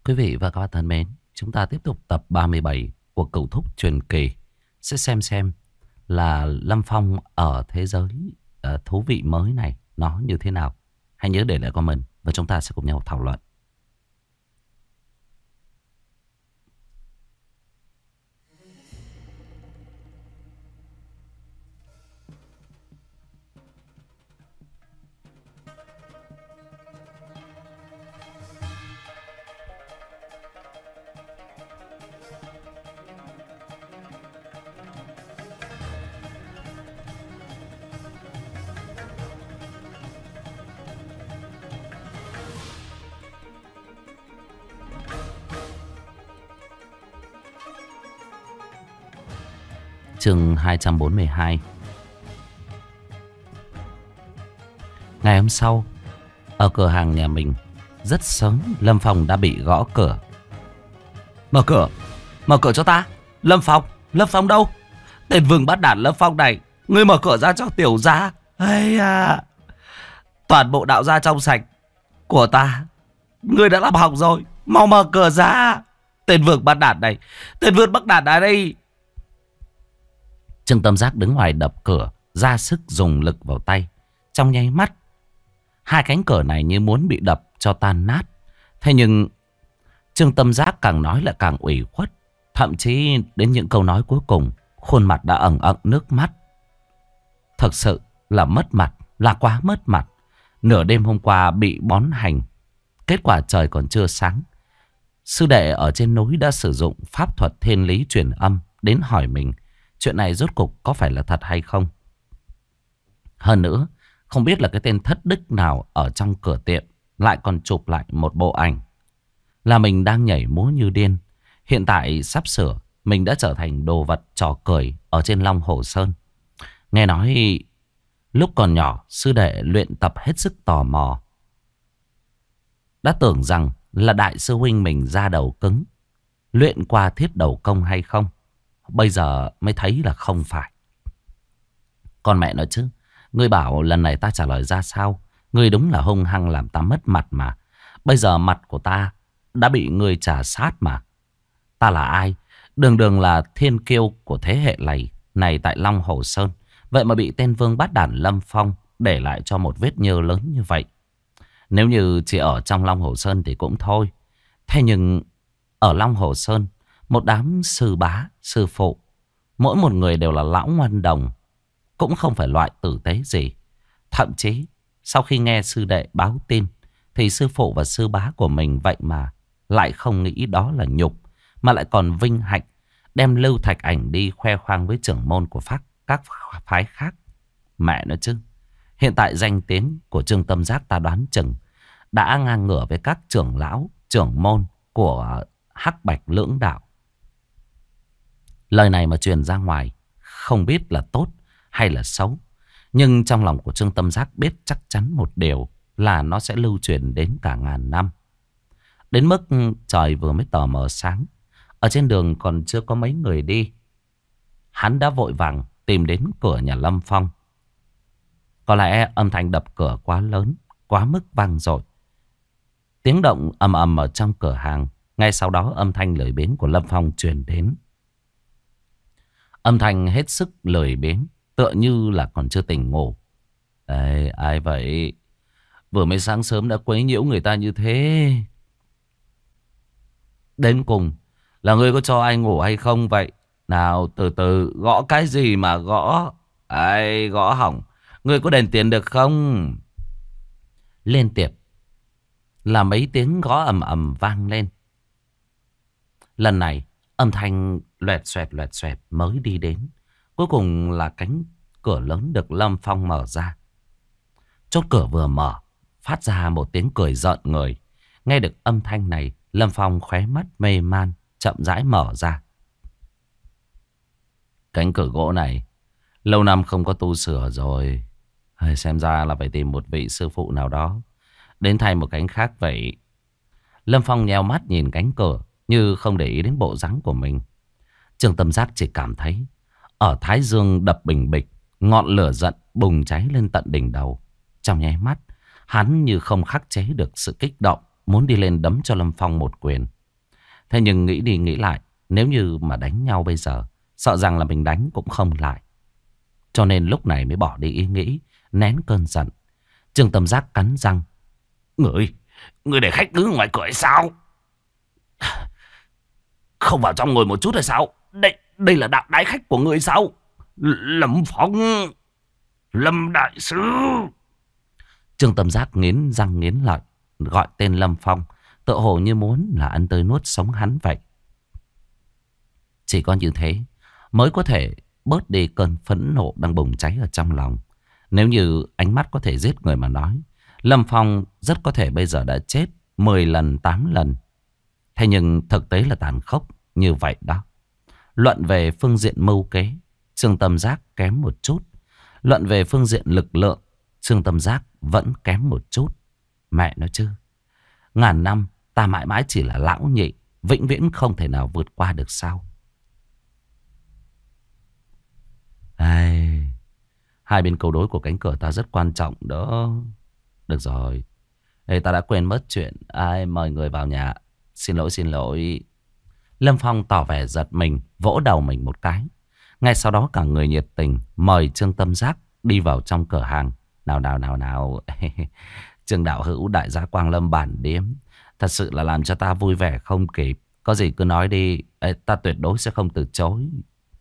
Quý vị và các bạn thân mến, chúng ta tiếp tục tập 37 của Cửu Thúc truyền kỳ. Sẽ xem là Lâm Phong ở thế giới thú vị mới này nó như thế nào. Hãy nhớ để lại comment và chúng ta sẽ cùng nhau thảo luận. Chương 242. Ngày hôm sau, ở cửa hàng nhà mình, rất sớm Lâm Phong đã bị gõ cửa. Mở cửa cho ta. Lâm Phong đâu? Tên vương bắt đản Lâm Phong này, ngươi mở cửa ra cho tiểu gia. Ây à, toàn bộ đạo gia trong sạch của ta ngươi đã làm hỏng rồi. Mau mở cửa ra. Tên vương bắt đản này, tên vương bắt đản ở đây. Trương Tâm Giác đứng ngoài đập cửa, ra sức dùng lực vào tay. Trong nháy mắt, hai cánh cửa này như muốn bị đập cho tan nát. Thế nhưng Trương Tâm Giác càng nói lại càng ủy khuất. Thậm chí đến những câu nói cuối cùng, khuôn mặt đã ẩn ẩn nước mắt. Thật sự là mất mặt, là quá mất mặt. Nửa đêm hôm qua bị bón hành, kết quả trời còn chưa sáng. Sư đệ ở trên núi đã sử dụng pháp thuật thiên lý truyền âm đến hỏi mình chuyện này rốt cục có phải là thật hay không. Hơn nữa, không biết là cái tên thất đức nào ở trong cửa tiệm lại còn chụp lại một bộ ảnh là mình đang nhảy múa như điên. Hiện tại sắp sửa mình đã trở thành đồ vật trò cười ở trên Long Hồ Sơn. Nghe nói lúc còn nhỏ sư đệ luyện tập hết sức tò mò, đã tưởng rằng là đại sư huynh mình ra đầu cứng, luyện qua thiết đầu công hay không. Bây giờ mới thấy là không phải. Con mẹ nói chứ, ngươi bảo lần này ta trả lời ra sao? Ngươi đúng là hung hăng làm ta mất mặt mà. Bây giờ mặt của ta đã bị ngươi trả sát mà. Ta là ai? Đường đường là thiên kiêu của thế hệ này tại Long Hồ Sơn. Vậy mà bị tên vương bát đản Lâm Phong để lại cho một vết nhơ lớn như vậy. Nếu như chỉ ở trong Long Hồ Sơn thì cũng thôi. Thế nhưng ở Long Hồ Sơn, một đám sư bá, sư phụ, mỗi một người đều là lão ngoan đồng, cũng không phải loại tử tế gì. Thậm chí sau khi nghe sư đệ báo tin thì sư phụ và sư bá của mình vậy mà lại không nghĩ đó là nhục, mà lại còn vinh hạnh đem Lưu Thạch Ảnh đi khoe khoang với trưởng môn của các phái khác. Mẹ nói chứ, hiện tại danh tiếng của Trương Tâm Giác ta đoán chừng đã ngang ngửa với các trưởng lão, trưởng môn của Hắc Bạch lưỡng đạo. Lời này mà truyền ra ngoài, không biết là tốt hay là xấu, nhưng trong lòng của Trương Tâm Giác biết chắc chắn một điều là nó sẽ lưu truyền đến cả ngàn năm. Đến mức trời vừa mới tờ mờ sáng, ở trên đường còn chưa có mấy người đi, hắn đã vội vàng tìm đến cửa nhà Lâm Phong. Có lẽ âm thanh đập cửa quá lớn, quá mức vang dội. Tiếng động ầm ầm ở trong cửa hàng. Ngay sau đó âm thanh lười biếng của Lâm Phong truyền đến. Âm thanh hết sức lười biếng, tựa như là còn chưa tỉnh ngủ. Ê, ai vậy? Vừa mới sáng sớm đã quấy nhiễu người ta như thế. Đến cùng là ngươi có cho ai ngủ hay không vậy? Nào từ từ, gõ cái gì mà gõ? Ai gõ hỏng. Ngươi có đền tiền được không? Liên tiếp là mấy tiếng gõ ầm ầm vang lên. Lần này âm thanh loẹt xoẹt mới đi đến. Cuối cùng là cánh cửa lớn được Lâm Phong mở ra. Chốt cửa vừa mở, phát ra một tiếng cười rợn người. Nghe được âm thanh này, Lâm Phong khóe mắt mê man, chậm rãi mở ra. Cánh cửa gỗ này lâu năm không có tu sửa rồi. Xem ra là phải tìm một vị sư phụ nào đó đến thay một cánh khác vậy. Lâm Phong nheo mắt nhìn cánh cửa, như không để ý đến bộ dáng của mình. Trương Tâm Giác chỉ cảm thấy ở thái dương đập bình bịch, ngọn lửa giận bùng cháy lên tận đỉnh đầu. Trong nháy mắt, hắn như không khắc chế được sự kích động, muốn đi lên đấm cho Lâm Phong một quyền. Thế nhưng nghĩ đi nghĩ lại, nếu như mà đánh nhau bây giờ, sợ rằng là mình đánh cũng không lại. Cho nên lúc này mới bỏ đi ý nghĩ, nén cơn giận. Trương Tâm Giác cắn răng. Người để khách đứng ngoài cửa hay sao? Không vào trong ngồi một chút hay sao? Đây là đạo đái khách của người sao? Lâm Phong, Lâm Đại Sư. Trương Tâm Giác nghiến răng nghiến lợi, gọi tên Lâm Phong, tựa hồ như muốn là ăn tươi nuốt sống hắn vậy. Chỉ có như thế mới có thể bớt đi cơn phẫn nộ đang bùng cháy ở trong lòng. Nếu như ánh mắt có thể giết người mà nói, Lâm Phong rất có thể bây giờ đã chết 10 lần 8 lần. Thế nhưng thực tế là tàn khốc như vậy đó. Luận về phương diện mưu kế, Trương Tâm Giác kém một chút. Luận về phương diện lực lượng, Trương Tâm Giác vẫn kém một chút. Mẹ nói chứ, ngàn năm ta mãi mãi chỉ là lão nhị, vĩnh viễn không thể nào vượt qua được sao? Hai bên cầu đối của cánh cửa ta rất quan trọng đó. Được rồi, ta đã quên mất chuyện mời người vào nhà. Xin lỗi. Lâm Phong tỏ vẻ giật mình, vỗ đầu mình một cái. Ngay sau đó cả người nhiệt tình mời Trương Tâm Giác đi vào trong cửa hàng. Nào. Trương đạo hữu đại gia Quang Lâm bản điếm, thật sự là làm cho ta vui vẻ không kịp. Có gì cứ nói đi, ta tuyệt đối sẽ không từ chối.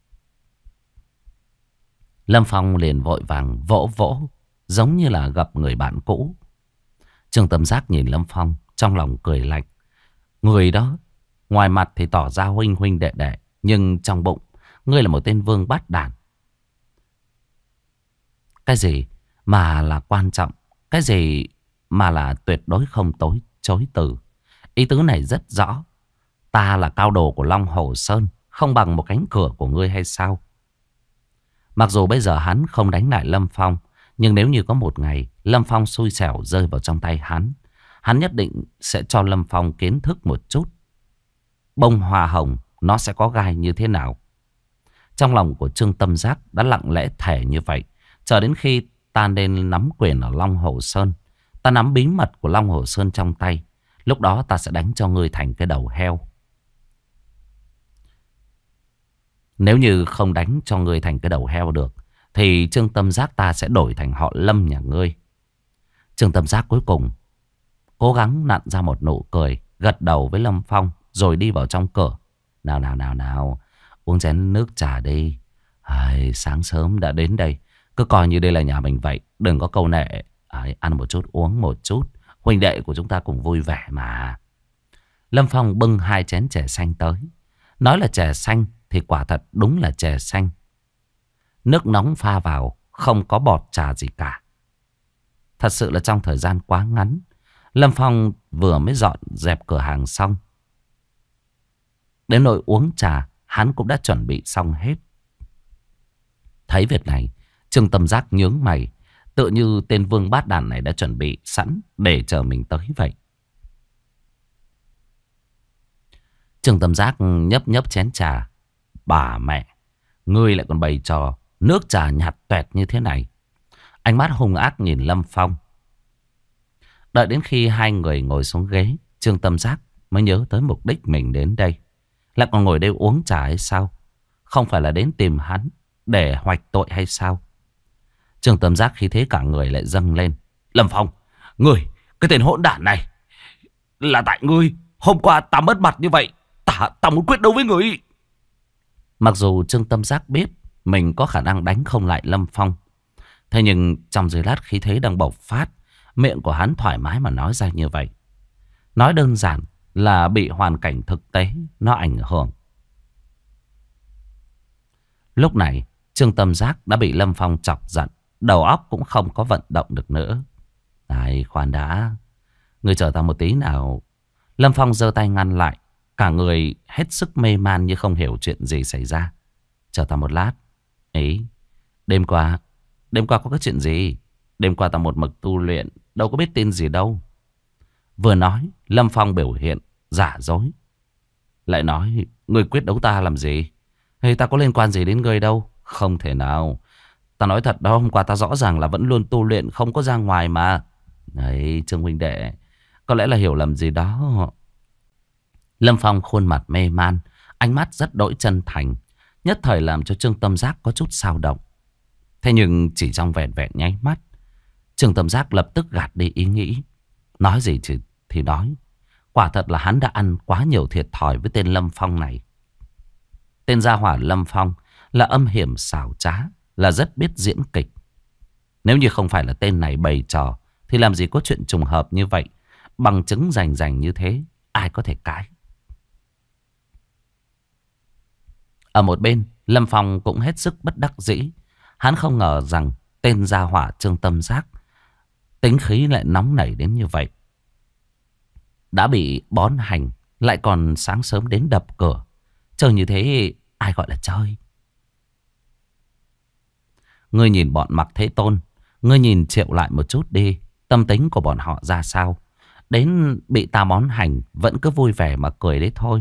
Lâm Phong liền vội vàng vỗ, giống như là gặp người bạn cũ. Trương Tâm Giác nhìn Lâm Phong, trong lòng cười lạnh. Người đó, ngoài mặt thì tỏ ra huynh huynh đệ đệ, nhưng trong bụng, ngươi là một tên vương bát đản. Cái gì mà là quan trọng, cái gì mà là tuyệt đối không chối từ. Ý tứ này rất rõ. Ta là cao đồ của Long Hồ Sơn, không bằng một cánh cửa của ngươi hay sao? Mặc dù bây giờ hắn không đánh lại Lâm Phong, nhưng nếu như có một ngày Lâm Phong xui xẻo rơi vào trong tay hắn nhất định sẽ cho Lâm Phong kiến thức một chút. Bông hoa hồng nó sẽ có gai như thế nào? Trong lòng của Trương Tâm Giác đã lặng lẽ thề như vậy. Chờ đến khi ta nên nắm quyền ở Long Hồ Sơn, ta nắm bí mật của Long Hồ Sơn trong tay, lúc đó ta sẽ đánh cho ngươi thành cái đầu heo. Nếu như không đánh cho ngươi thành cái đầu heo được, thì Trương Tâm Giác ta sẽ đổi thành họ Lâm nhà ngươi. Trương Tâm Giác cuối cùng cố gắng nặn ra một nụ cười, gật đầu với Lâm Phong rồi đi vào trong cửa. Nào, uống chén nước trà đi. Sáng sớm đã đến đây, cứ coi như đây là nhà mình vậy, đừng có câu nệ. Ăn một chút, uống một chút, huynh đệ của chúng ta cùng vui vẻ mà. Lâm Phong bưng 2 chén chè xanh tới. Nói là chè xanh thì quả thật đúng là chè xanh. Nước nóng pha vào, không có bọt trà gì cả. Thật sự là trong thời gian quá ngắn, Lâm Phong vừa mới dọn dẹp cửa hàng xong. Đến nỗi uống trà, hắn cũng đã chuẩn bị xong hết. Thấy việc này, Trương Tâm Giác nhướng mày, tựa như tên vương bát đàn này đã chuẩn bị sẵn để chờ mình tới vậy. Trương Tâm Giác nhấp chén trà. Bà mẹ, ngươi lại còn bày trò nước trà nhạt toẹt như thế này. Ánh mắt hung ác nhìn Lâm Phong. Đợi đến khi hai người ngồi xuống ghế, Trương Tâm Giác mới nhớ tới mục đích mình đến đây. Lại còn ngồi đây uống trà hay sao? Không phải là đến tìm hắn để hoạch tội hay sao? Trương Tâm Giác khi thế cả người lại dâng lên. Lâm Phong, ngươi, cái tên hỗn đản này, là tại ngươi. Hôm qua ta mất mặt như vậy, ta muốn quyết đấu với ngươi. Mặc dù Trương Tâm Giác biết mình có khả năng đánh không lại Lâm Phong, thế nhưng trong giây lát khí thế đang bộc phát, miệng của hắn thoải mái mà nói ra như vậy. Nói đơn giản là bị hoàn cảnh thực tế nó ảnh hưởng. Lúc này Trương Tâm Giác đã bị Lâm Phong chọc giận, đầu óc cũng không có vận động được nữa. Này, khoan đã, ngươi chờ ta một tí nào. Lâm Phong giơ tay ngăn lại, cả người hết sức mê man như không hiểu chuyện gì xảy ra. Chờ ta một lát. Ý, đêm qua có cái chuyện gì? Đêm qua ta một mực tu luyện, đâu có biết tin gì đâu. Vừa nói, Lâm Phong biểu hiện giả dối. Lại nói, ngươi quyết đấu ta làm gì? Hay ta có liên quan gì đến ngươi đâu? Không thể nào. Ta nói thật đó, hôm qua ta rõ ràng là vẫn luôn tu luyện, không có ra ngoài mà. Đấy, Trương huynh đệ, có lẽ là hiểu lầm gì đó. Lâm Phong khuôn mặt mê man, ánh mắt rất đỗi chân thành, nhất thời làm cho Trương Tâm Giác có chút xao động. Thế nhưng chỉ trong vẹn vẹn nháy mắt, Trương Tâm Giác lập tức gạt đi ý nghĩ. Nói gì thì nói. Quả thật là hắn đã ăn quá nhiều thiệt thòi với tên Lâm Phong này. Tên gia hỏa Lâm Phong là âm hiểm xảo trá, là rất biết diễn kịch. Nếu như không phải là tên này bày trò, thì làm gì có chuyện trùng hợp như vậy. Bằng chứng rành rành như thế, ai có thể cãi. Ở một bên, Lâm Phong cũng hết sức bất đắc dĩ. Hắn không ngờ rằng tên gia hỏa Trương Tâm Giác tính khí lại nóng nảy đến như vậy. Đã bị bón hành, lại còn sáng sớm đến đập cửa. Chơi như thế ai gọi là chơi. Ngươi nhìn bọn Mạc Thế Tôn, ngươi nhìn Triệu lại một chút đi. Tâm tính của bọn họ ra sao? Đến bị ta bón hành vẫn cứ vui vẻ mà cười đấy thôi.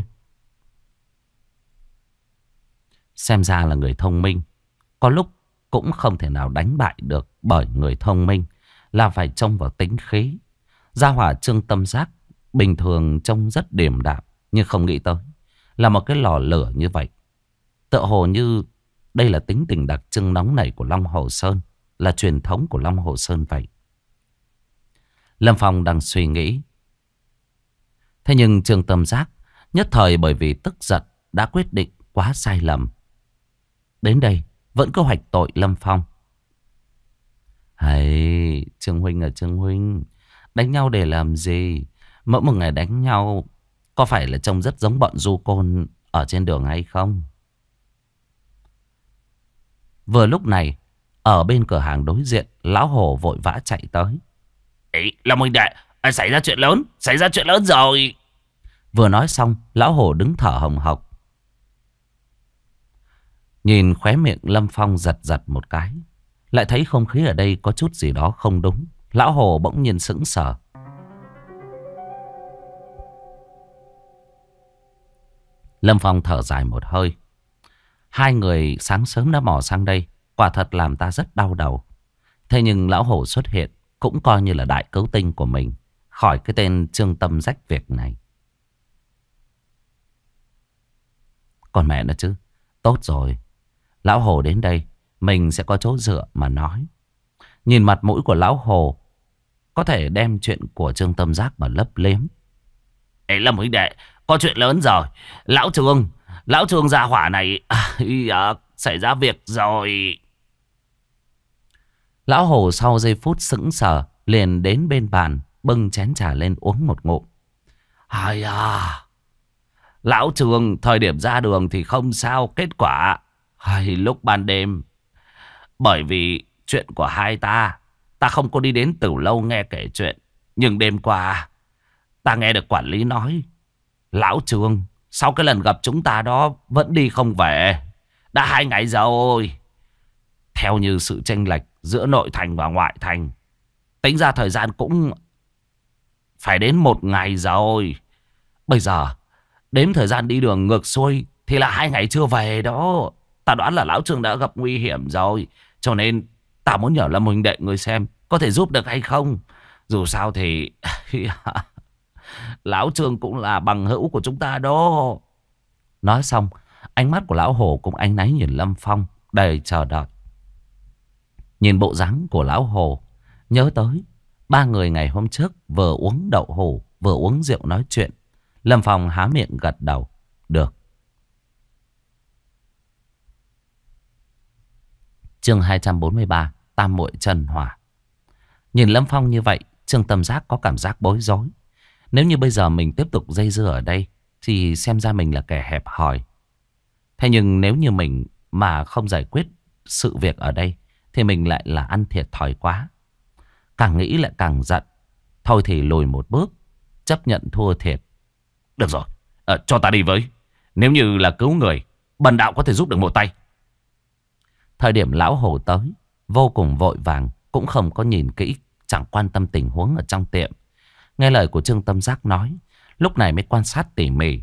Xem ra là người thông minh. Có lúc cũng không thể nào đánh bại được, bởi người thông minh là phải trông vào tính khí. Gia hỏa Trương Tâm Giác bình thường trông rất điềm đạm, nhưng không nghĩ tới là một cái lò lửa như vậy. Tựa hồ như đây là tính tình đặc trưng nóng nảy của Long Hồ Sơn, là truyền thống của Long Hồ Sơn vậy. Lâm Phong đang suy nghĩ. Thế nhưng Trương Tâm Giác nhất thời bởi vì tức giận đã quyết định quá sai lầm. Đến đây vẫn cứ hoạch tội Lâm Phong. Hay, Trương Huynh à Trương Huynh, đánh nhau để làm gì? Mỗi một ngày đánh nhau có phải là trông rất giống bọn du côn ở trên đường hay không? Vừa lúc này, ở bên cửa hàng đối diện, Lão Hồ vội vã chạy tới. Ê, Long huynh đệ, xảy ra chuyện lớn rồi. Vừa nói xong, Lão Hồ đứng thở hồng hộc. Nhìn khóe miệng Lâm Phong giật giật một cái, lại thấy không khí ở đây có chút gì đó không đúng. Lão Hồ bỗng nhiên sững sờ. Lâm Phong thở dài một hơi. Hai người sáng sớm đã mò sang đây, quả thật làm ta rất đau đầu. Thế nhưng Lão Hổ xuất hiện cũng coi như là đại cứu tinh của mình khỏi cái tên Trương Tâm rách việc này. Còn mẹ nó chứ. Tốt rồi, Lão Hổ đến đây, mình sẽ có chỗ dựa mà nói. Nhìn mặt mũi của Lão Hổ, có thể đem chuyện của Trương Tâm Giác mà lấp liếm. Ê Lâm huynh đệ, có chuyện lớn rồi. Lão Trương gia hỏa này xảy ra việc rồi. Lão Hổ sau giây phút sững sờ liền đến bên bàn, bưng chén trà lên uống một ngụm. Hay à, Lão Trương thời điểm ra đường thì không sao, kết quả lúc ban đêm, bởi vì chuyện của hai ta không có đi đến Tử Lâu nghe kể chuyện. Nhưng đêm qua ta nghe được quản lý nói Lão Trương sau cái lần gặp chúng ta đó vẫn đi không về. Đã 2 ngày rồi. Theo như sự chênh lệch giữa nội thành và ngoại thành, tính ra thời gian cũng phải đến 1 ngày rồi. Bây giờ đếm thời gian đi đường ngược xuôi thì là 2 ngày chưa về đó. Ta đoán là Lão Trương đã gặp nguy hiểm rồi, cho nên ta muốn nhờ Lâm huynh đệ người xem có thể giúp được hay không. Dù sao thì Lão Trương cũng là bằng hữu của chúng ta đó. Nói xong, ánh mắt của Lão Hồ cũng áy náy nhìn Lâm Phong, đầy chờ đợi. Nhìn bộ dáng của Lão Hồ, nhớ tới 3 người ngày hôm trước vừa uống đậu hũ vừa uống rượu nói chuyện. Lâm Phong há miệng gật đầu. Được. Chương 243, Tam Muội Trần Hỏa. Nhìn Lâm Phong như vậy, Trương Tâm Giác có cảm giác bối rối. Nếu như bây giờ mình tiếp tục dây dưa ở đây thì xem ra mình là kẻ hẹp hòi. Thế nhưng nếu như mình mà không giải quyết sự việc ở đây thì mình lại là ăn thiệt thòi quá. Càng nghĩ lại càng giận. Thôi thì lùi một bước, chấp nhận thua thiệt. Được rồi, cho ta đi với. Nếu như là cứu người, bần đạo có thể giúp được một tay. Thời điểm Lão Hồ tới, vô cùng vội vàng, cũng không có nhìn kỹ, chẳng quan tâm tình huống ở trong tiệm. Nghe lời của Trương Tâm Giác nói, lúc này mới quan sát tỉ mỉ.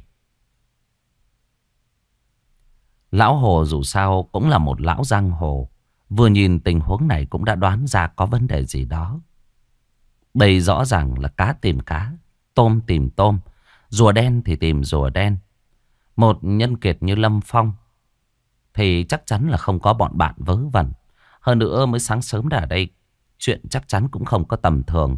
Lão Hồ dù sao cũng là một lão giang hồ, vừa nhìn tình huống này cũng đã đoán ra có vấn đề gì đó. Đây rõ ràng là cá tìm cá, tôm tìm tôm. Rùa đen thì tìm rùa đen. Một nhân kiệt như Lâm Phong thì chắc chắn là không có bọn bạn vớ vẩn. Hơn nữa mới sáng sớm đã ở đây, chuyện chắc chắn cũng không có tầm thường.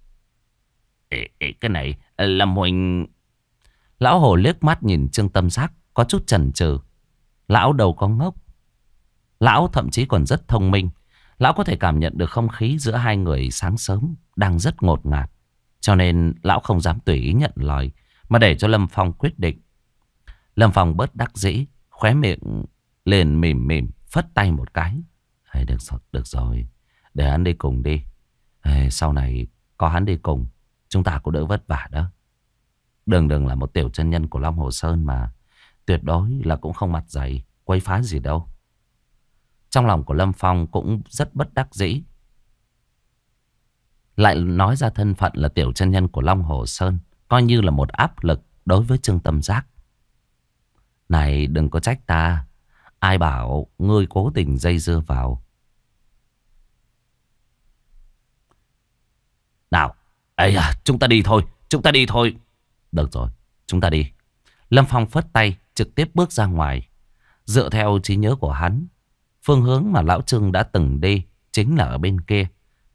Cái này là mình... Lão Hồ liếc mắt nhìn Trương Tâm Giác, có chút chần chừ. Lão đâu có ngốc. Lão thậm chí còn rất thông minh. Lão có thể cảm nhận được không khí giữa hai người sáng sớm đang rất ngột ngạt. Cho nên lão không dám tùy ý nhận lời, mà để cho Lâm Phong quyết định. Lâm Phong bớt đắc dĩ, khóe miệng liền mỉm mỉm, phất tay một cái. Được rồi, để hắn đi cùng đi. Sau này có hắn đi cùng, chúng ta cũng đỡ vất vả đó. Đừng là một tiểu chân nhân của Long Hồ Sơn mà. Tuyệt đối là cũng không mặt dày quấy phá gì đâu. Trong lòng của Lâm Phong cũng rất bất đắc dĩ. Lại nói ra thân phận là tiểu chân nhân của Long Hồ Sơn, coi như là một áp lực đối với Trương Tâm Giác. Này, đừng có trách ta. Ai bảo ngươi cố tình dây dưa vào. Nào, chúng ta đi thôi. Chúng ta đi thôi. Được rồi, chúng ta đi. Lâm Phong phất tay, trực tiếp bước ra ngoài. Dựa theo trí nhớ của hắn, phương hướng mà Lão Trương đã từng đi chính là ở bên kia.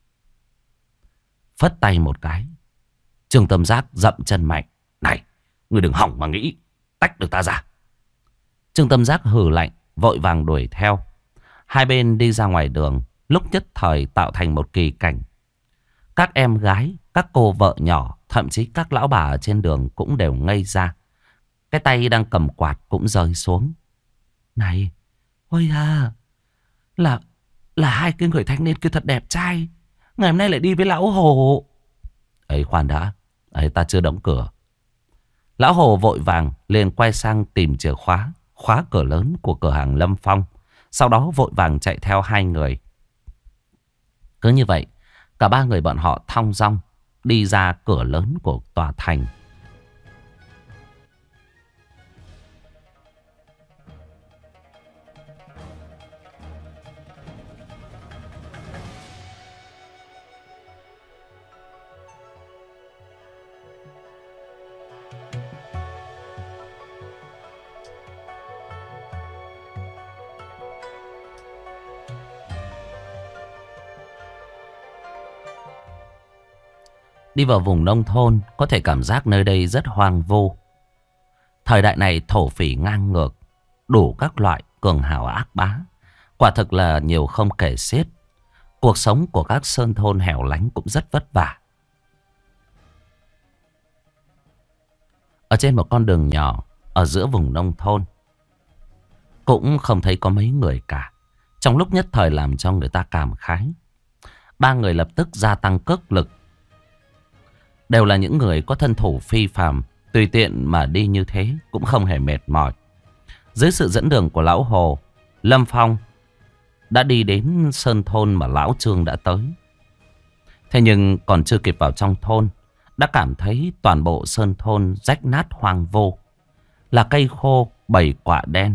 Phất tay một cái, Trương Tâm Giác dậm chân mạnh. Này, ngươi đừng hỏng mà nghĩ tách được ta ra. Trương Tâm Giác hừ lạnh, vội vàng đuổi theo. Hai bên đi ra ngoài đường, lúc nhất thời tạo thành một kỳ cảnh. Các em gái, các cô vợ nhỏ, thậm chí các lão bà ở trên đường cũng đều ngây ra. Cái tay đang cầm quạt cũng rơi xuống. Này, ôi à, là hai cái người thanh niên kia thật đẹp trai. Ngày hôm nay lại đi với Lão Hồ. Khoan đã, ta chưa đóng cửa. Lão Hồ vội vàng liền quay sang tìm chìa khóa, khóa cửa lớn của cửa hàng Lâm Phong. Sau đó vội vàng chạy theo hai người. Cứ như vậy, cả ba người bọn họ thong dong đi ra cửa lớn của tòa thành. Đi vào vùng nông thôn, có thể cảm giác nơi đây rất hoang vu. Thời đại này thổ phỉ ngang ngược, đủ các loại cường hào ác bá. Quả thực là nhiều không kể xiết. Cuộc sống của các sơn thôn hẻo lánh cũng rất vất vả. Ở trên một con đường nhỏ, ở giữa vùng nông thôn, cũng không thấy có mấy người cả. Trong lúc nhất thời làm cho người ta cảm khái. Ba người lập tức gia tăng cước lực. Đều là những người có thân thủ phi phàm, tùy tiện mà đi như thế cũng không hề mệt mỏi. Dưới sự dẫn đường của Lão Hồ, Lâm Phong đã đi đến sơn thôn mà Lão Trương đã tới. Thế nhưng còn chưa kịp vào trong thôn, đã cảm thấy toàn bộ sơn thôn rách nát hoang vô, là cây khô bầy quạ đen.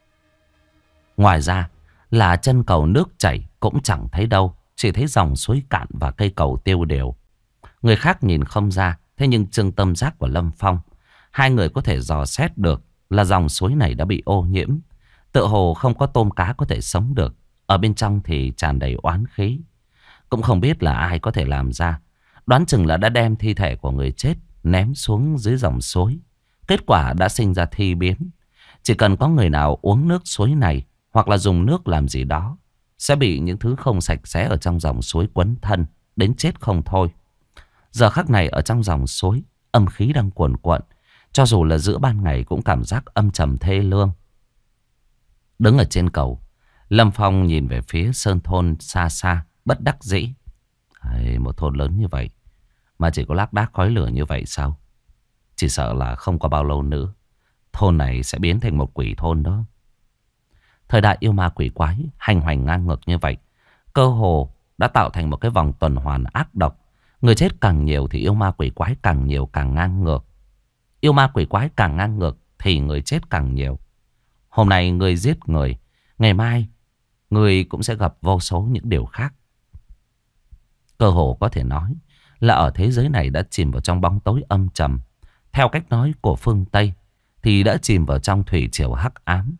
Ngoài ra là chân cầu nước chảy cũng chẳng thấy đâu, chỉ thấy dòng suối cạn và cây cầu tiêu đều. Người khác nhìn không ra, thế nhưng Trương Tâm Giác và Lâm Phong, hai người có thể dò xét được là dòng suối này đã bị ô nhiễm. Tựa hồ không có tôm cá có thể sống được. Ở bên trong thì tràn đầy oán khí. Cũng không biết là ai có thể làm ra. Đoán chừng là đã đem thi thể của người chết ném xuống dưới dòng suối. Kết quả đã sinh ra thi biến. Chỉ cần có người nào uống nước suối này, hoặc là dùng nước làm gì đó, sẽ bị những thứ không sạch sẽ ở trong dòng suối quấn thân, đến chết không thôi. Giờ khắc này ở trong dòng suối, âm khí đang cuồn cuộn. Cho dù là giữa ban ngày cũng cảm giác âm trầm thê lương. Đứng ở trên cầu, Lâm Phong nhìn về phía sơn thôn xa xa, bất đắc dĩ. Một thôn lớn như vậy mà chỉ có lác đác khói lửa như vậy sao? Chỉ sợ là không có bao lâu nữa, thôn này sẽ biến thành một quỷ thôn đó. Thời đại yêu ma quỷ quái hành hoành ngang ngược như vậy, cơ hồ đã tạo thành một cái vòng tuần hoàn ác độc. Người chết càng nhiều thì yêu ma quỷ quái càng nhiều, càng ngang ngược. Yêu ma quỷ quái càng ngang ngược thì người chết càng nhiều. Hôm nay người giết người, ngày mai người cũng sẽ gặp vô số những điều khác. Cơ hồ có thể nói là ở thế giới này đã chìm vào trong bóng tối âm trầm. theo cách nói của phương Tây, thì đã chìm vào trong thủy triều hắc ám.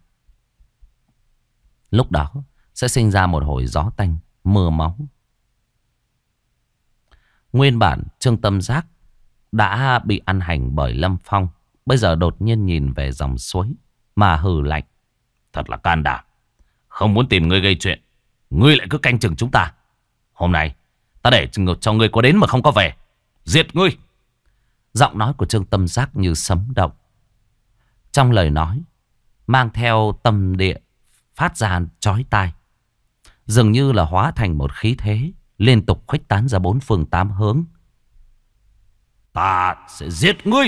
Lúc đó sẽ sinh ra một hồi gió tanh, mưa máu. Nguyên bản Trương Tâm Giác đã bị ăn hành bởi Lâm Phong, bây giờ đột nhiên nhìn về dòng suối mà hừ lạnh. Thật là can đảm. Không muốn tìm ngươi gây chuyện, ngươi lại cứ canh chừng chúng ta. Hôm nay ta để cho ngươi có đến mà không có về, diệt ngươi. Giọng nói của Trương Tâm Giác như sấm động. Trong lời nói mang theo tâm địa phát ra chói tai, dường như là hóa thành một khí thế liên tục khuếch tán ra bốn phương tám hướng. Ta sẽ giết ngươi.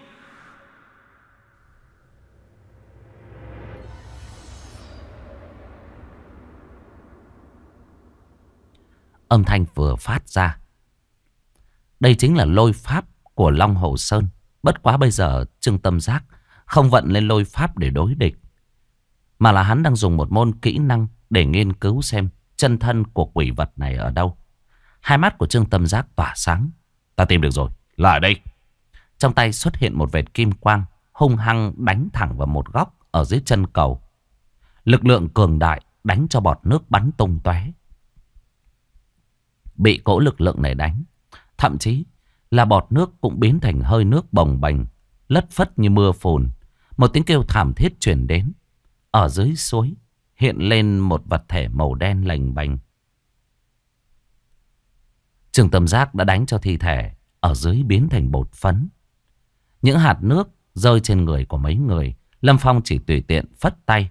Âm thanh vừa phát ra, đây chính là lôi pháp của Long Hồ Sơn. Bất quá bây giờ Trương Tâm Giác không vận lên lôi pháp để đối địch, mà là hắn đang dùng một môn kỹ năng để nghiên cứu xem chân thân của quỷ vật này ở đâu. Hai mắt của Trương Tâm Giác tỏa sáng. Ta tìm được rồi, là ở đây. Trong tay xuất hiện một vệt kim quang, hung hăng đánh thẳng vào một góc ở dưới chân cầu. Lực lượng cường đại đánh cho bọt nước bắn tung tóe. Bị cỗ lực lượng này đánh, thậm chí là bọt nước cũng biến thành hơi nước bồng bềnh, lất phất như mưa phùn. Một tiếng kêu thảm thiết truyền đến. Ở dưới suối hiện lên một vật thể màu đen lềnh bềnh. Trương Tâm Giác đã đánh cho thi thể ở dưới biến thành bột phấn. Những hạt nước rơi trên người của mấy người. Lâm Phong chỉ tùy tiện phất tay.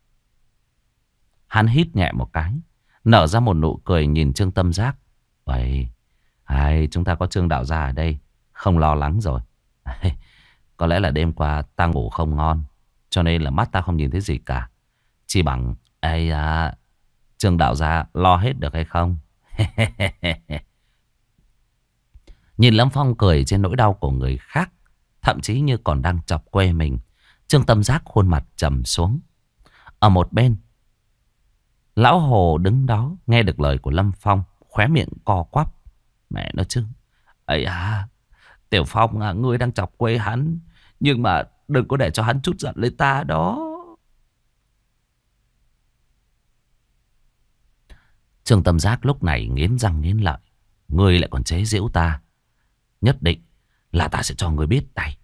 Hắn hít nhẹ một cái, nở ra một nụ cười nhìn Trương Tâm Giác. Vậy chúng ta có Trương đạo gia ở đây, không lo lắng rồi. Có lẽ là đêm qua ta ngủ không ngon, cho nên là mắt ta không nhìn thấy gì cả. Chỉ bằng Trương đạo gia lo hết được hay không? Nhìn Lâm Phong cười trên nỗi đau của người khác, thậm chí như còn đang chọc quê mình, Trương Tâm Giác khuôn mặt trầm xuống. Ở một bên, Lão Hồ đứng đó nghe được lời của Lâm Phong, khóe miệng co quắp. Mẹ nó chứ. Tiểu Phong à, ngươi đang chọc quê hắn, nhưng mà đừng có để cho hắn chút giận lên ta đó. Trương Tâm Giác lúc này nghiến răng nghiến lợi. Ngươi lại còn chế giễu ta, nhất định là ta sẽ cho ngươi biết tay.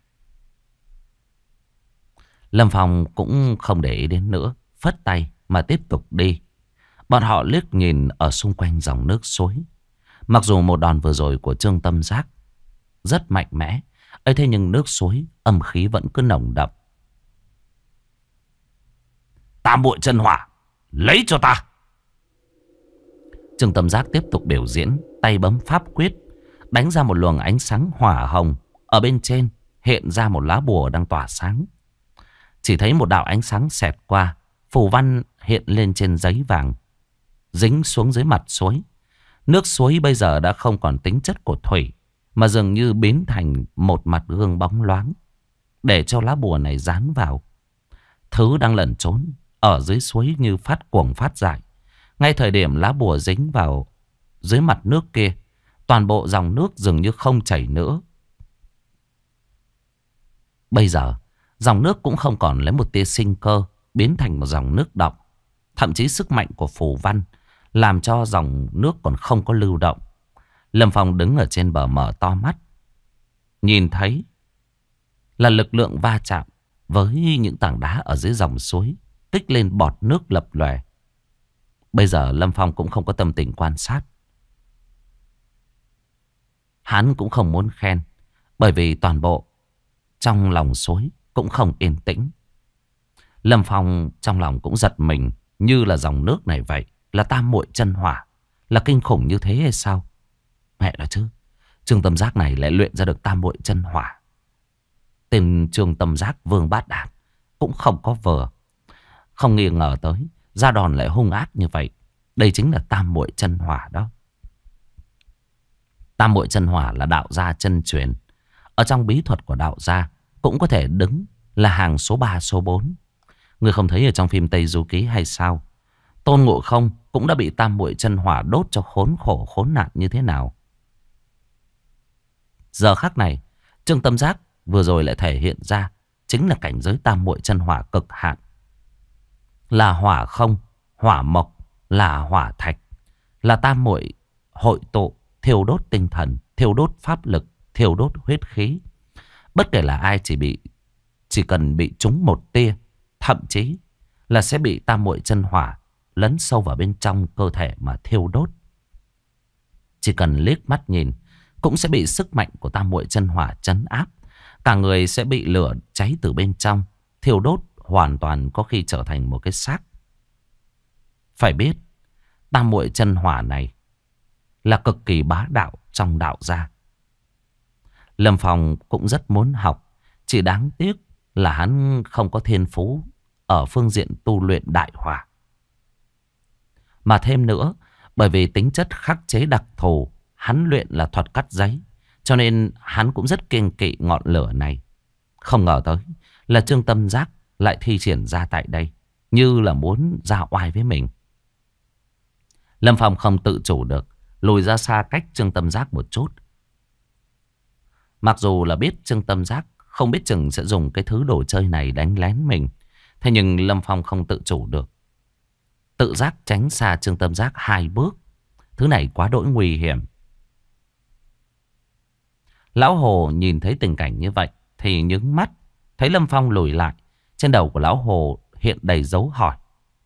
Lâm Phong cũng không để ý đến nữa, phất tay mà tiếp tục đi. Bọn họ liếc nhìn ở xung quanh dòng nước suối. Mặc dù một đòn vừa rồi của Trương Tâm Giác rất mạnh mẽ, ấy thế nhưng nước suối âm khí vẫn cứ nồng đậm. Tam Bội Chân Hỏa, lấy cho ta. Trương Tâm Giác tiếp tục biểu diễn, tay bấm pháp quyết, đánh ra một luồng ánh sáng hỏa hồng. Ở bên trên hiện ra một lá bùa đang tỏa sáng. Chỉ thấy một đạo ánh sáng xẹt qua, phù văn hiện lên trên giấy vàng, dính xuống dưới mặt suối. Nước suối bây giờ đã không còn tính chất của thủy, mà dường như biến thành một mặt gương bóng loáng, để cho lá bùa này dán vào. Thứ đang lẩn trốn ở dưới suối như phát cuồng phát dại. Ngay thời điểm lá bùa dính vào dưới mặt nước kia, toàn bộ dòng nước dường như không chảy nữa. Bây giờ dòng nước cũng không còn lấy một tia sinh cơ, biến thành một dòng nước đọng. Thậm chí sức mạnh của phù văn làm cho dòng nước còn không có lưu động. Lâm Phong đứng ở trên bờ mở to mắt, nhìn thấy là lực lượng va chạm với những tảng đá ở dưới dòng suối, tích lên bọt nước lập lòe. Bây giờ Lâm Phong cũng không có tâm tình quan sát. Hắn cũng không muốn khen, bởi vì toàn bộ trong lòng suối cũng không yên tĩnh. Lâm Phong trong lòng cũng giật mình, như là dòng nước này vậy, là Tam Muội Chân Hỏa, là kinh khủng như thế hay sao? Mẹ đó chứ, Trương Tâm Giác này lại luyện ra được Tam Muội Chân Hỏa. Tên Trương Tâm Giác Vương Bát Đản cũng không có vừa. Không nghi ngờ tới ra đòn lại hung ác như vậy. Đây chính là Tam Muội Chân Hỏa đó. Tam Muội Chân Hỏa là đạo gia chân truyền. Ở trong bí thuật của đạo gia cũng có thể đứng là hàng số 3 số 4. Người không thấy ở trong phim Tây Du Ký hay sao? Tôn Ngộ Không cũng đã bị Tam Muội Chân Hỏa đốt cho khốn khổ khốn nạn như thế nào. Giờ khắc này Trương Tâm Giác vừa rồi lại thể hiện ra chính là cảnh giới tam muội chân hỏa cực hạn. Là hỏa không, hỏa mộc, là hỏa thạch, là tam muội hội tụ, thiêu đốt tinh thần, thiêu đốt pháp lực, thiêu đốt huyết khí. Bất kể là ai chỉ cần bị trúng một tia, thậm chí là sẽ bị tam muội chân hỏa lấn sâu vào bên trong cơ thể mà thiêu đốt. Chỉ cần liếc mắt nhìn cũng sẽ bị sức mạnh của tam muội chân hỏa trấn áp. Cả người sẽ bị lửa cháy từ bên trong, thiêu đốt hoàn toàn, có khi trở thành một cái xác. Phải biết tam muội chân hỏa này là cực kỳ bá đạo trong đạo gia. Lâm Phong cũng rất muốn học, chỉ đáng tiếc là hắn không có thiên phú ở phương diện tu luyện đại hỏa. Mà thêm nữa, bởi vì tính chất khắc chế đặc thù, hắn luyện là thuật cắt giấy, cho nên hắn cũng rất kiêng kỵ ngọn lửa này. Không ngờ tới là Trương Tâm Giác lại thi triển ra tại đây, như là muốn ra oai với mình. Lâm Phong không tự chủ được, lùi ra xa cách Trương Tâm Giác một chút. Mặc dù là biết Trương Tâm Giác không biết chừng sẽ dùng cái thứ đồ chơi này đánh lén mình, thế nhưng Lâm Phong không tự chủ được, tự giác tránh xa Trương Tâm Giác 2 bước. Thứ này quá đỗi nguy hiểm. Lão Hồ nhìn thấy tình cảnh như vậy thì nhướng mắt, thấy Lâm Phong lùi lại. Trên đầu của Lão Hồ hiện đầy dấu hỏi.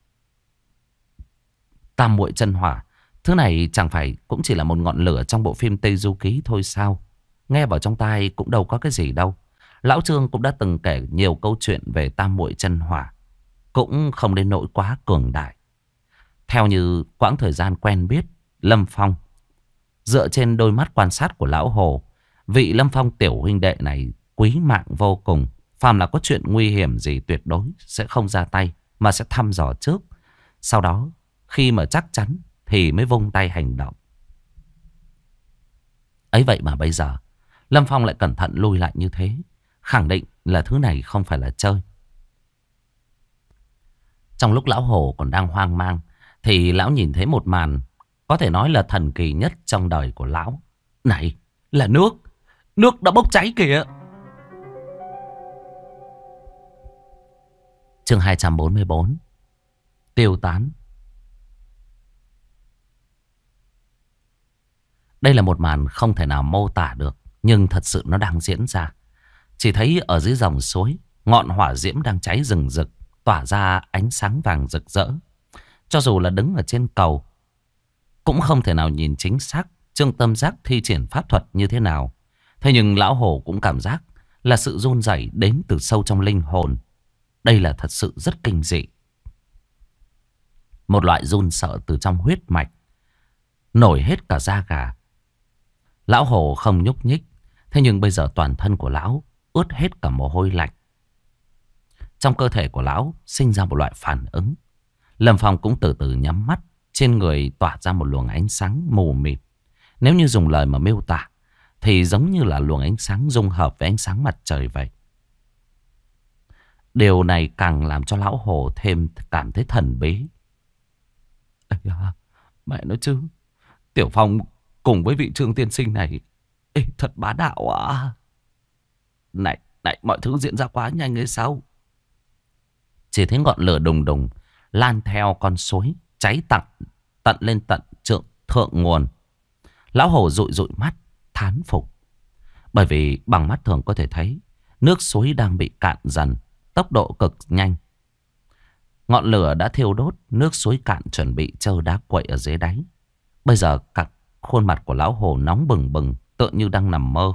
Tam muội chân hỏa, thứ này chẳng phải cũng chỉ là một ngọn lửa trong bộ phim Tây Du Ký thôi sao? Nghe vào trong tai cũng đâu có cái gì đâu. Lão Trương cũng đã từng kể nhiều câu chuyện về tam muội chân hỏa, cũng không đến nỗi quá cường đại. Theo như quãng thời gian quen biết Lâm Phong, dựa trên đôi mắt quan sát của Lão Hồ, vị Lâm Phong tiểu huynh đệ này quý mạng vô cùng. Phàm là có chuyện nguy hiểm gì tuyệt đối sẽ không ra tay, mà sẽ thăm dò trước. Sau đó khi mà chắc chắn thì mới vung tay hành động. Ấy vậy mà bây giờ Lâm Phong lại cẩn thận lui lại như thế, khẳng định là thứ này không phải là chơi. Trong lúc Lão Hồ còn đang hoang mang thì Lão nhìn thấy một màn có thể nói là thần kỳ nhất trong đời của Lão. Này là nước, nước đã bốc cháy kìa. Chương 244. Tiêu tán. Đây là một màn không thể nào mô tả được, nhưng thật sự nó đang diễn ra. Chỉ thấy ở dưới dòng suối, ngọn hỏa diễm đang cháy rừng rực, tỏa ra ánh sáng vàng rực rỡ. Cho dù là đứng ở trên cầu, cũng không thể nào nhìn chính xác Trương Tâm Giác thi triển pháp thuật như thế nào. Thế nhưng Lão Hồ cũng cảm giác là sự run rẩy đến từ sâu trong linh hồn. Đây là thật sự rất kinh dị. Một loại run sợ từ trong huyết mạch, nổi hết cả da gà. Lão Hồ không nhúc nhích, thế nhưng bây giờ toàn thân của Lão ướt hết cả mồ hôi lạnh. Trong cơ thể của Lão sinh ra một loại phản ứng. Lâm Phong cũng từ từ nhắm mắt. Trên người tỏa ra một luồng ánh sáng mù mịt. Nếu như dùng lời mà miêu tả thì giống như là luồng ánh sáng dung hợp với ánh sáng mặt trời vậy. Điều này càng làm cho Lão Hồ thêm cảm thấy thần bí. Ây da, mẹ nói chứ, Tiểu Phong cùng với vị Trương tiên sinh này thật bá đạo à. Này, mọi thứ diễn ra quá nhanh hay sao? Chỉ thấy ngọn lửa đùng đùng lan theo con suối, cháy tận lên tận thượng nguồn. Lão Hồ dụi dụi mắt, thán phục. Bởi vì bằng mắt thường có thể thấy nước suối đang bị cạn dần, tốc độ cực nhanh. Ngọn lửa đã thiêu đốt, nước suối cạn chuẩn bị trơ đá quậy ở dưới đáy. Bây giờ cả khuôn mặt của Lão Hồ nóng bừng bừng, tựa như đang nằm mơ.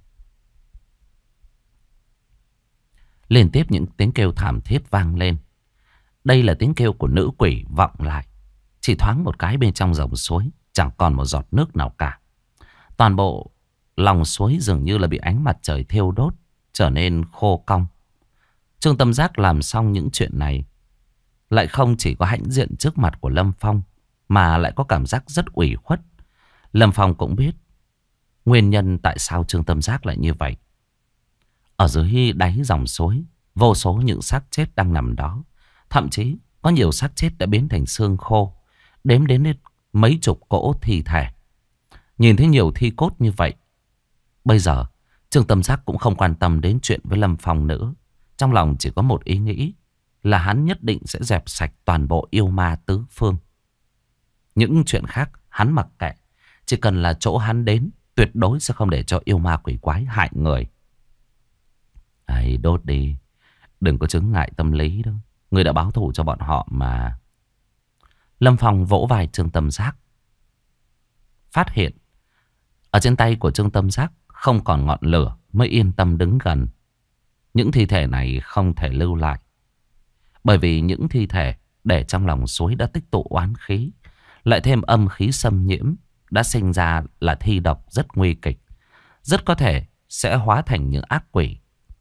Liên tiếp những tiếng kêu thảm thiết vang lên. Đây là tiếng kêu của nữ quỷ vọng lại. Chỉ thoáng một cái bên trong dòng suối chẳng còn một giọt nước nào cả. Toàn bộ lòng suối dường như là bị ánh mặt trời thiêu đốt, trở nên khô cong. Trương Tâm Giác làm xong những chuyện này, lại không chỉ có hãnh diện trước mặt của Lâm Phong, mà lại có cảm giác rất ủy khuất. Lâm Phong cũng biết nguyên nhân tại sao Trương Tâm Giác lại như vậy. Ở dưới đáy dòng suối, vô số những xác chết đang nằm đó. Thậm chí có nhiều xác chết đã biến thành xương khô, đếm đến mấy chục cỗ thi thể. Nhìn thấy nhiều thi cốt như vậy, bây giờ Trương Tâm Giác cũng không quan tâm đến chuyện với Lâm Phong nữa. Trong lòng chỉ có một ý nghĩ là hắn nhất định sẽ dẹp sạch toàn bộ yêu ma tứ phương. Những chuyện khác hắn mặc kệ. Chỉ cần là chỗ hắn đến, tuyệt đối sẽ không để cho yêu ma quỷ quái hại người. Ấy, đốt đi. Đừng có chứng ngại tâm lý đâu. Người đã báo thù cho bọn họ mà. Lâm Phong vỗ vai Trương Tâm Giác. Phát hiện ở trên tay của Trương Tâm Giác không còn ngọn lửa, mới yên tâm đứng gần. Những thi thể này không thể lưu lại. Bởi vì những thi thể để trong lòng suối đã tích tụ oán khí, lại thêm âm khí xâm nhiễm, đã sinh ra là thi độc rất nguy kịch. Rất có thể sẽ hóa thành những ác quỷ.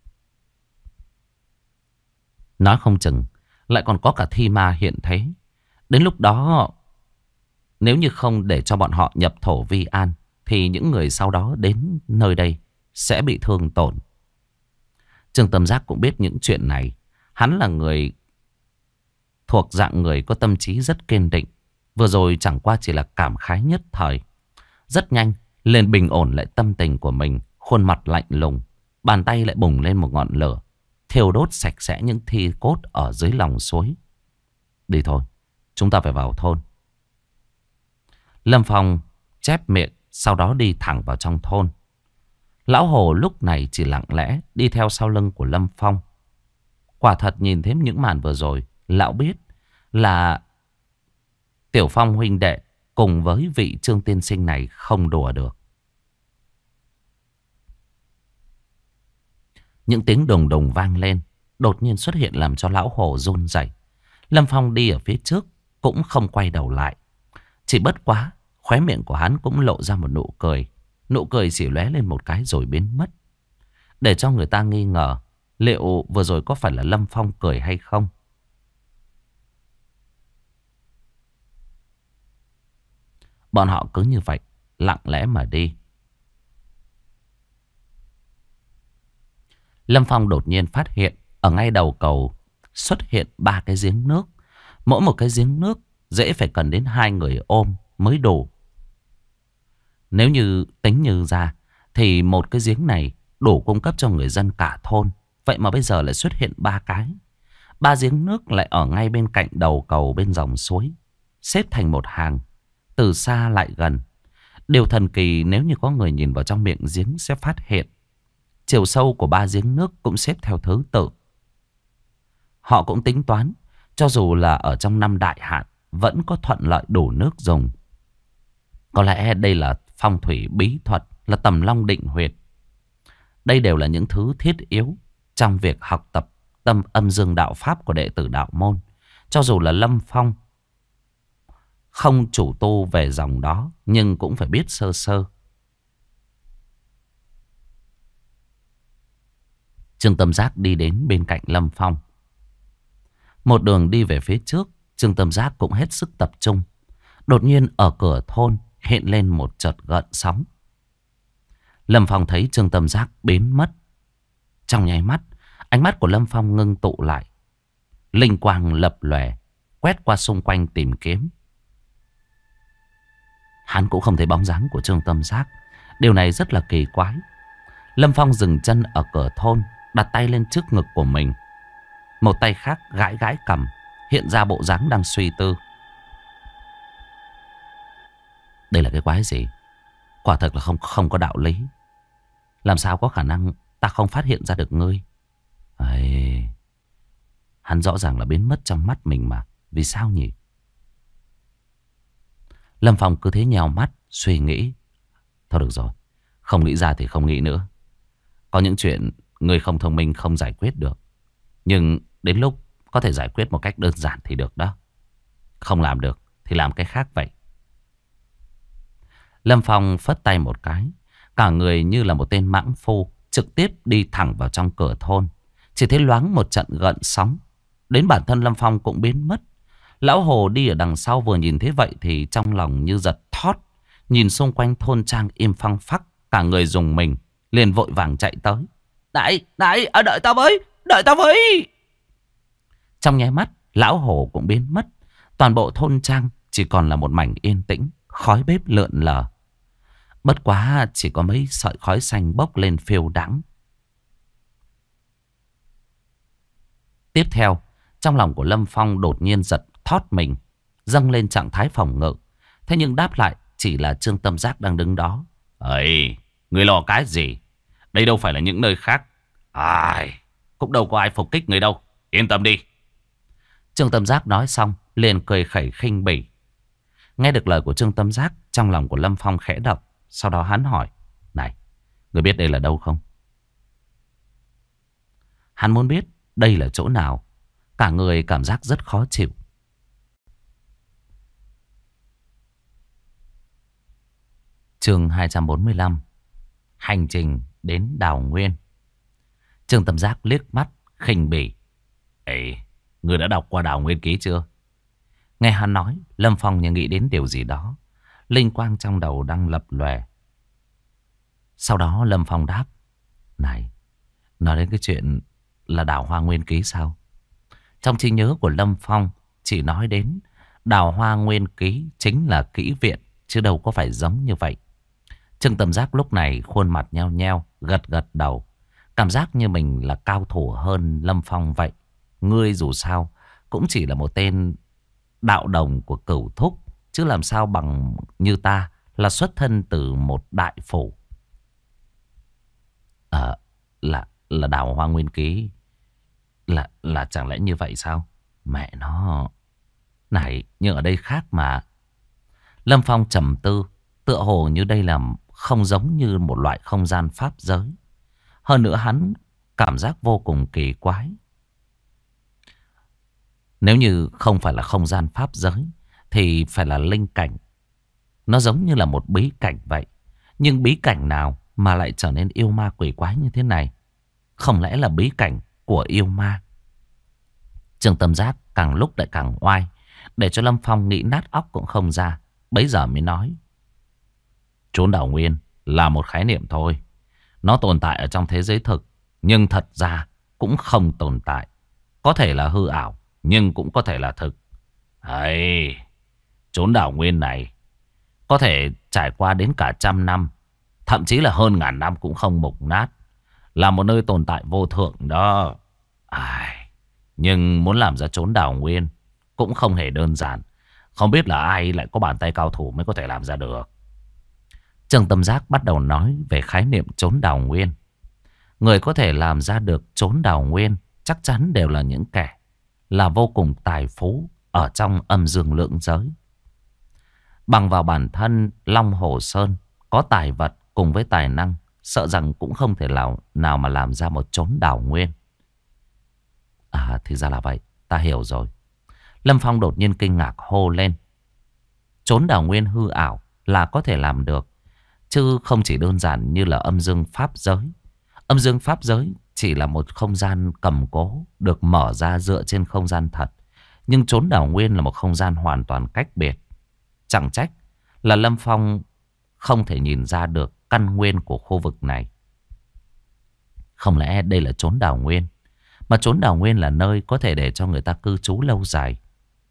Nói không chừng lại còn có cả thi ma hiện thế. Đến lúc đó, nếu như không để cho bọn họ nhập thổ vi an, thì những người sau đó đến nơi đây sẽ bị thương tổn. Trương Tâm Giác cũng biết những chuyện này. Hắn là người thuộc dạng người có tâm trí rất kiên định. Vừa rồi chẳng qua chỉ là cảm khái nhất thời. Rất nhanh liền bình ổn lại tâm tình của mình. Khuôn mặt lạnh lùng, bàn tay lại bùng lên một ngọn lửa, thiêu đốt sạch sẽ những thi cốt ở dưới lòng suối. Đi thôi, chúng ta phải vào thôn. Lâm Phong chép miệng, sau đó đi thẳng vào trong thôn. Lão Hồ lúc này chỉ lặng lẽ đi theo sau lưng của Lâm Phong. Quả thật nhìn thấy những màn vừa rồi, lão biết là Tiểu Phong huynh đệ cùng với vị Trương tiên sinh này không đùa được. Những tiếng đùng đùng vang lên, đột nhiên xuất hiện làm cho lão Hồ run rẩy. Lâm Phong đi ở phía trước cũng không quay đầu lại. Chỉ bất quá khóe miệng của hắn cũng lộ ra một nụ cười. Nụ cười chỉ lóe lên một cái rồi biến mất, để cho người ta nghi ngờ liệu vừa rồi có phải là Lâm Phong cười hay không. Bọn họ cứ như vậy lặng lẽ mà đi. Lâm Phong đột nhiên phát hiện ở ngay đầu cầu xuất hiện 3 cái giếng nước. Mỗi một cái giếng nước dễ phải cần đến 2 người ôm mới đủ. Nếu như tính như ra thì một cái giếng này đủ cung cấp cho người dân cả thôn. Vậy mà bây giờ lại xuất hiện 3 cái. 3 giếng nước lại ở ngay bên cạnh đầu cầu bên dòng suối, xếp thành một hàng, từ xa lại gần. Điều thần kỳ nếu như có người nhìn vào trong miệng giếng sẽ phát hiện chiều sâu của 3 giếng nước cũng xếp theo thứ tự. Họ cũng tính toán cho dù là ở trong năm đại hạn vẫn có thuận lợi đủ nước dùng. Có lẽ đây là phong thủy bí thuật, là tầm long định huyệt. Đây đều là những thứ thiết yếu trong việc học tập tâm âm dương đạo pháp của đệ tử đạo môn. Cho dù là Lâm Phong không chủ tu về dòng đó, nhưng cũng phải biết sơ sơ. Trương Tâm Giác đi đến bên cạnh Lâm Phong. Một đường đi về phía trước, Trương Tâm Giác cũng hết sức tập trung. Đột nhiên ở cửa thôn hiện lên một chợt gợn sóng. Lâm Phong thấy Trương Tâm Giác biến mất. Trong nháy mắt, ánh mắt của Lâm Phong ngưng tụ lại. Linh quang lập lòe, quét qua xung quanh tìm kiếm. Hắn cũng không thấy bóng dáng của Trương Tâm Giác. Điều này rất là kỳ quái. Lâm Phong dừng chân ở cửa thôn, đặt tay lên trước ngực của mình. Một tay khác gãi gãi cằm, hiện ra bộ dáng đang suy tư. Đây là cái quái gì? Quả thật là không có đạo lý. Làm sao có khả năng ta không phát hiện ra được ngươi? Ấy, hắn rõ ràng là biến mất trong mắt mình mà. Vì sao nhỉ? Lâm Phong cứ thế nhèo mắt suy nghĩ. Thôi được rồi, không nghĩ ra thì không nghĩ nữa. Có những chuyện người không thông minh không giải quyết được, nhưng đến lúc có thể giải quyết một cách đơn giản thì được đó. Không làm được thì làm cái khác vậy. Lâm Phong phất tay một cái, cả người như là một tên mãng phu trực tiếp đi thẳng vào trong cửa thôn. Chỉ thấy loáng một trận gợn sóng, đến bản thân Lâm Phong cũng biến mất. Lão Hồ đi ở đằng sau vừa nhìn thấy vậy thì trong lòng như giật thót. Nhìn xung quanh thôn trang im phăng phắc, cả người rùng mình, liền vội vàng chạy tới. Đại, đợi tao với. Trong nháy mắt, Lão Hồ cũng biến mất. Toàn bộ thôn trang chỉ còn là một mảnh yên tĩnh, khói bếp lượn lờ. Bất quá chỉ có mấy sợi khói xanh bốc lên phiêu đãng. Tiếp theo, trong lòng của Lâm Phong đột nhiên giật thót mình, dâng lên trạng thái phòng ngự. Thế nhưng đáp lại chỉ là Trương Tâm Giác đang đứng đó. Ấy, người lo cái gì? Đây đâu phải là những nơi khác. Ai, cũng đâu có ai phục kích người đâu. Yên tâm đi. Trương Tâm Giác nói xong, liền cười khẩy khinh bỉ. Nghe được lời của Trương Tâm Giác, trong lòng của Lâm Phong khẽ động. Sau đó hắn hỏi, này, người biết đây là đâu không? Hắn muốn biết đây là chỗ nào. Cả người cảm giác rất khó chịu. Chương 245. Hành trình đến Đào Nguyên. Trương Tâm Giác liếc mắt khinh bỉ. Ê, người đã đọc qua Đào Nguyên Ký chưa? Nghe hắn nói, Lâm Phong như nghĩ đến điều gì đó. Linh quang trong đầu đang lập lòe. Sau đó Lâm Phong đáp, này, nói đến cái chuyện là Đào Hoa Nguyên Ký sao? Trong trí nhớ của Lâm Phong chỉ nói đến Đào Hoa Nguyên Ký chính là kỹ viện, chứ đâu có phải giống như vậy. Trương Tâm Giác lúc này khuôn mặt nheo nheo, gật gật đầu. Cảm giác như mình là cao thủ hơn Lâm Phong vậy. Ngươi dù sao cũng chỉ là một tên đạo đồng của Cửu Thúc, chứ làm sao bằng như ta là xuất thân từ một đại phủ. Là Đào Hoa Nguyên Ký. Là chẳng lẽ như vậy sao? Mẹ nó. Này, nhưng ở đây khác mà. Lâm Phong trầm tư, tựa hồ như đây là không giống như một loại không gian pháp giới. Hơn nữa hắn cảm giác vô cùng kỳ quái. Nếu như không phải là không gian pháp giới thì phải là linh cảnh. Nó giống như là một bí cảnh vậy. Nhưng bí cảnh nào mà lại trở nên yêu ma quỷ quái như thế này? Không lẽ là bí cảnh của yêu ma? Trương Tâm Giác càng lúc lại càng oai, để cho Lâm Phong nghĩ nát óc cũng không ra. Bấy giờ mới nói, chốn Đào Nguyên là một khái niệm thôi. Nó tồn tại ở trong thế giới thực, nhưng thật ra cũng không tồn tại. Có thể là hư ảo, nhưng cũng có thể là thực. Ấy, chốn Đào Nguyên này có thể trải qua đến cả 100 năm, thậm chí là hơn 1000 năm cũng không mục nát. Là một nơi tồn tại vô thượng đó. Nhưng muốn làm ra chốn Đào Nguyên cũng không hề đơn giản. Không biết là ai lại có bàn tay cao thủ mới có thể làm ra được. Trương Tâm Giác bắt đầu nói về khái niệm chốn Đào Nguyên. Người có thể làm ra được chốn Đào Nguyên chắc chắn đều là những kẻ là vô cùng tài phú ở trong âm dương lượng giới. Bằng vào bản thân Long Hồ Sơn có tài vật cùng với tài năng, sợ rằng cũng không thể nào mà làm ra một chốn Đào Nguyên. Thì ra là vậy, ta hiểu rồi. Lâm Phong đột nhiên kinh ngạc hô lên. Chốn Đào Nguyên hư ảo là có thể làm được, chứ không chỉ đơn giản như là âm dương pháp giới. Âm dương pháp giới chỉ là một không gian cầm cố được mở ra dựa trên không gian thật. Nhưng chốn Đào Nguyên là một không gian hoàn toàn cách biệt. Chẳng trách là Lâm Phong không thể nhìn ra được căn nguyên của khu vực này. Không lẽ đây là chốn Đào Nguyên? Mà chốn Đào Nguyên là nơi có thể để cho người ta cư trú lâu dài.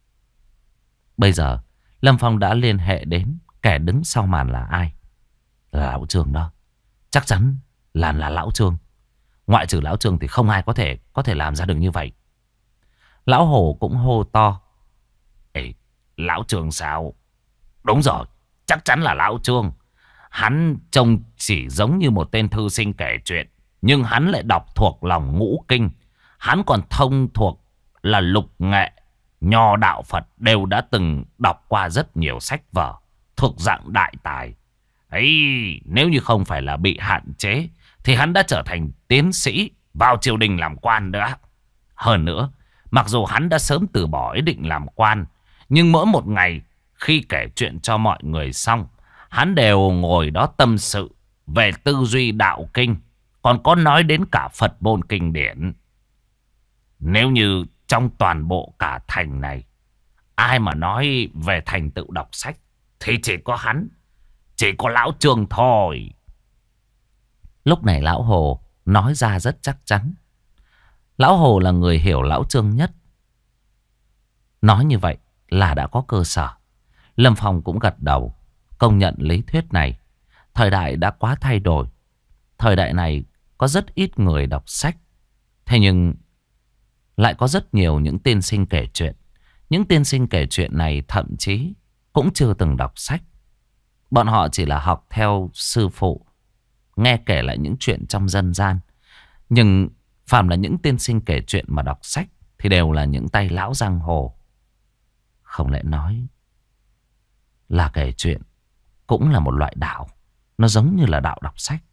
Bây giờ Lâm Phong đã liên hệ đến kẻ đứng sau màn là ai. Là Lão Trương đó. Chắc chắn là Lão Trương. Ngoại trừ Lão Trương thì không ai có thể làm ra được như vậy. Lão Hồ cũng hô to. Ê, Lão Trương sao? Đúng rồi, chắc chắn là Lão Trương. Hắn trông chỉ giống như một tên thư sinh kể chuyện, nhưng hắn lại đọc thuộc lòng ngũ kinh. Hắn còn thông thuộc là lục nghệ, nho đạo Phật đều đã từng đọc qua rất nhiều sách vở, thuộc dạng đại tài. Ấy, nếu như không phải là bị hạn chế thì hắn đã trở thành tiến sĩ, vào triều đình làm quan nữa. Hơn nữa, mặc dù hắn đã sớm từ bỏ ý định làm quan, nhưng mỗi một ngày khi kể chuyện cho mọi người xong, hắn đều ngồi đó tâm sự về tư duy đạo kinh, còn có nói đến cả Phật môn kinh điển. Nếu như trong toàn bộ cả thành này, ai mà nói về thành tựu đọc sách thì chỉ có hắn, chỉ có Lão Trương thôi. Lúc này Lão Hồ nói ra rất chắc chắn. Lão Hồ là người hiểu Lão Trương nhất. Nói như vậy là đã có cơ sở. Lâm Phong cũng gật đầu công nhận lý thuyết này. Thời đại đã quá thay đổi. Thời đại này có rất ít người đọc sách. Thế nhưng lại có rất nhiều những tiên sinh kể chuyện. Những tiên sinh kể chuyện này thậm chí cũng chưa từng đọc sách. Bọn họ chỉ là học theo sư phụ, nghe kể lại những chuyện trong dân gian. Nhưng phàm là những tiên sinh kể chuyện mà đọc sách thì đều là những tay lão giang hồ. Không lẽ nói là kể chuyện cũng là một loại đạo, nó giống như là đạo đọc sách.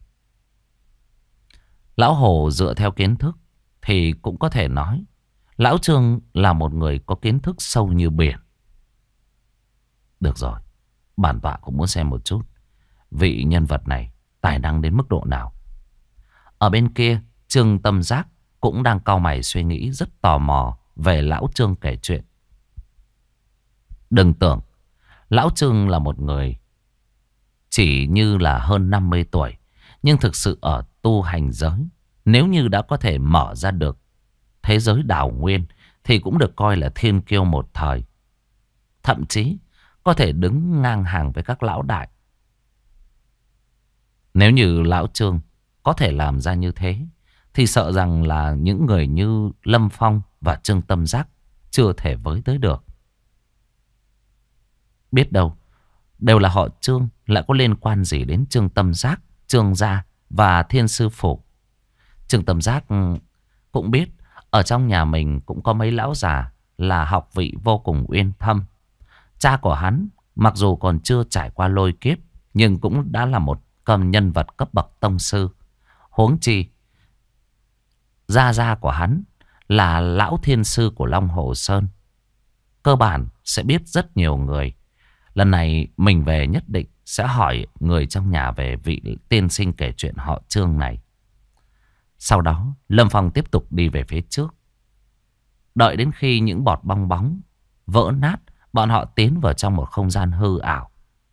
Lão Hồ dựa theo kiến thức thì cũng có thể nói Lão Trương là một người có kiến thức sâu như biển. Được rồi, bản tọa cũng muốn xem một chút vị nhân vật này tài năng đến mức độ nào. Ở bên kia, Trương Tâm Giác cũng đang cau mày suy nghĩ, rất tò mò về Lão Trương kể chuyện. Đừng tưởng Lão Trương là một người chỉ như là hơn 50 tuổi, nhưng thực sự ở tu hành giới, nếu như đã có thể mở ra được thế giới đảo nguyên thì cũng được coi là thiên kiêu một thời. Thậm chí có thể đứng ngang hàng với các lão đại. Nếu như Lão Trương có thể làm ra như thế thì sợ rằng là những người như Lâm Phong và Trương Tâm Giác chưa thể với tới được. Biết đâu đều là họ Trương, lại có liên quan gì đến Trương Tâm Giác, Trương gia và Thiên Sư Phủ. Trương Tâm Giác cũng biết ở trong nhà mình cũng có mấy lão già là học vị vô cùng uyên thâm. Cha của hắn mặc dù còn chưa trải qua lôi kiếp, nhưng cũng đã là một nhân vật cấp bậc tông sư. Huống chi gia của hắn là lão thiên sư của Long Hồ Sơn, cơ bản sẽ biết rất nhiều người. Lần này mình về nhất định sẽ hỏi người trong nhà về vị tiên sinh kể chuyện họ Trương này. Sau đó Lâm Phong tiếp tục đi về phía trước. Đợi đến khi những bọt bong bóng vỡ nát, bọn họ tiến vào trong một không gian hư ảo.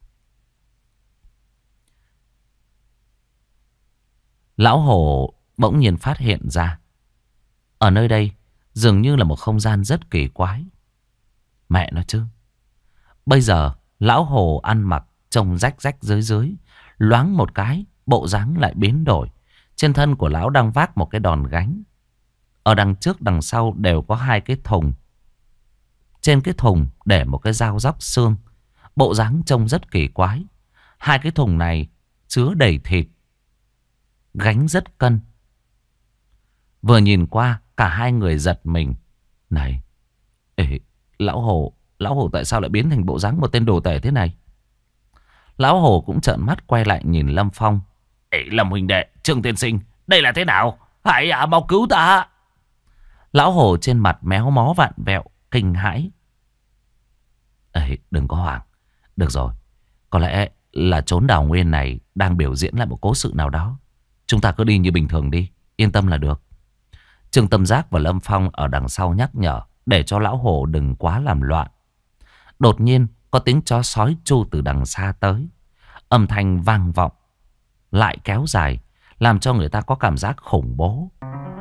Lão Hồ bỗng nhiên phát hiện ra ở nơi đây dường như là một không gian rất kỳ quái. Mẹ nó chứ, bây giờ Lão Hồ ăn mặc trông rách rách rưới rưới, loáng một cái bộ dáng lại biến đổi. Trên thân của lão đang vác một cái đòn gánh. Ở đằng trước đằng sau đều có hai cái thùng. Trên cái thùng để một cái dao róc xương. Bộ dáng trông rất kỳ quái. Hai cái thùng này chứa đầy thịt, gánh rất cân. Vừa nhìn qua cả hai người giật mình. Này, Lão Hồ tại sao lại biến thành bộ dáng một tên đồ tể thế này? Lão Hồ cũng trợn mắt quay lại nhìn Lâm Phong. Lâm huynh đệ, Trương tiên sinh, đây là thế nào? Hãy mau cứu ta. Lão Hồ trên mặt méo mó vặn vẹo, kinh hãi. Đừng có hoảng. Được rồi, có lẽ là chốn đào nguyên này đang biểu diễn lại một cố sự nào đó. Chúng ta cứ đi như bình thường đi, yên tâm là được. Trương Tâm Giác và Lâm Phong ở đằng sau nhắc nhở, để cho Lão Hồ đừng quá làm loạn. Đột nhiên có tiếng chó sói tru từ đằng xa tới. Âm thanh vang vọng lại kéo dài, làm cho người ta có cảm giác khủng bố.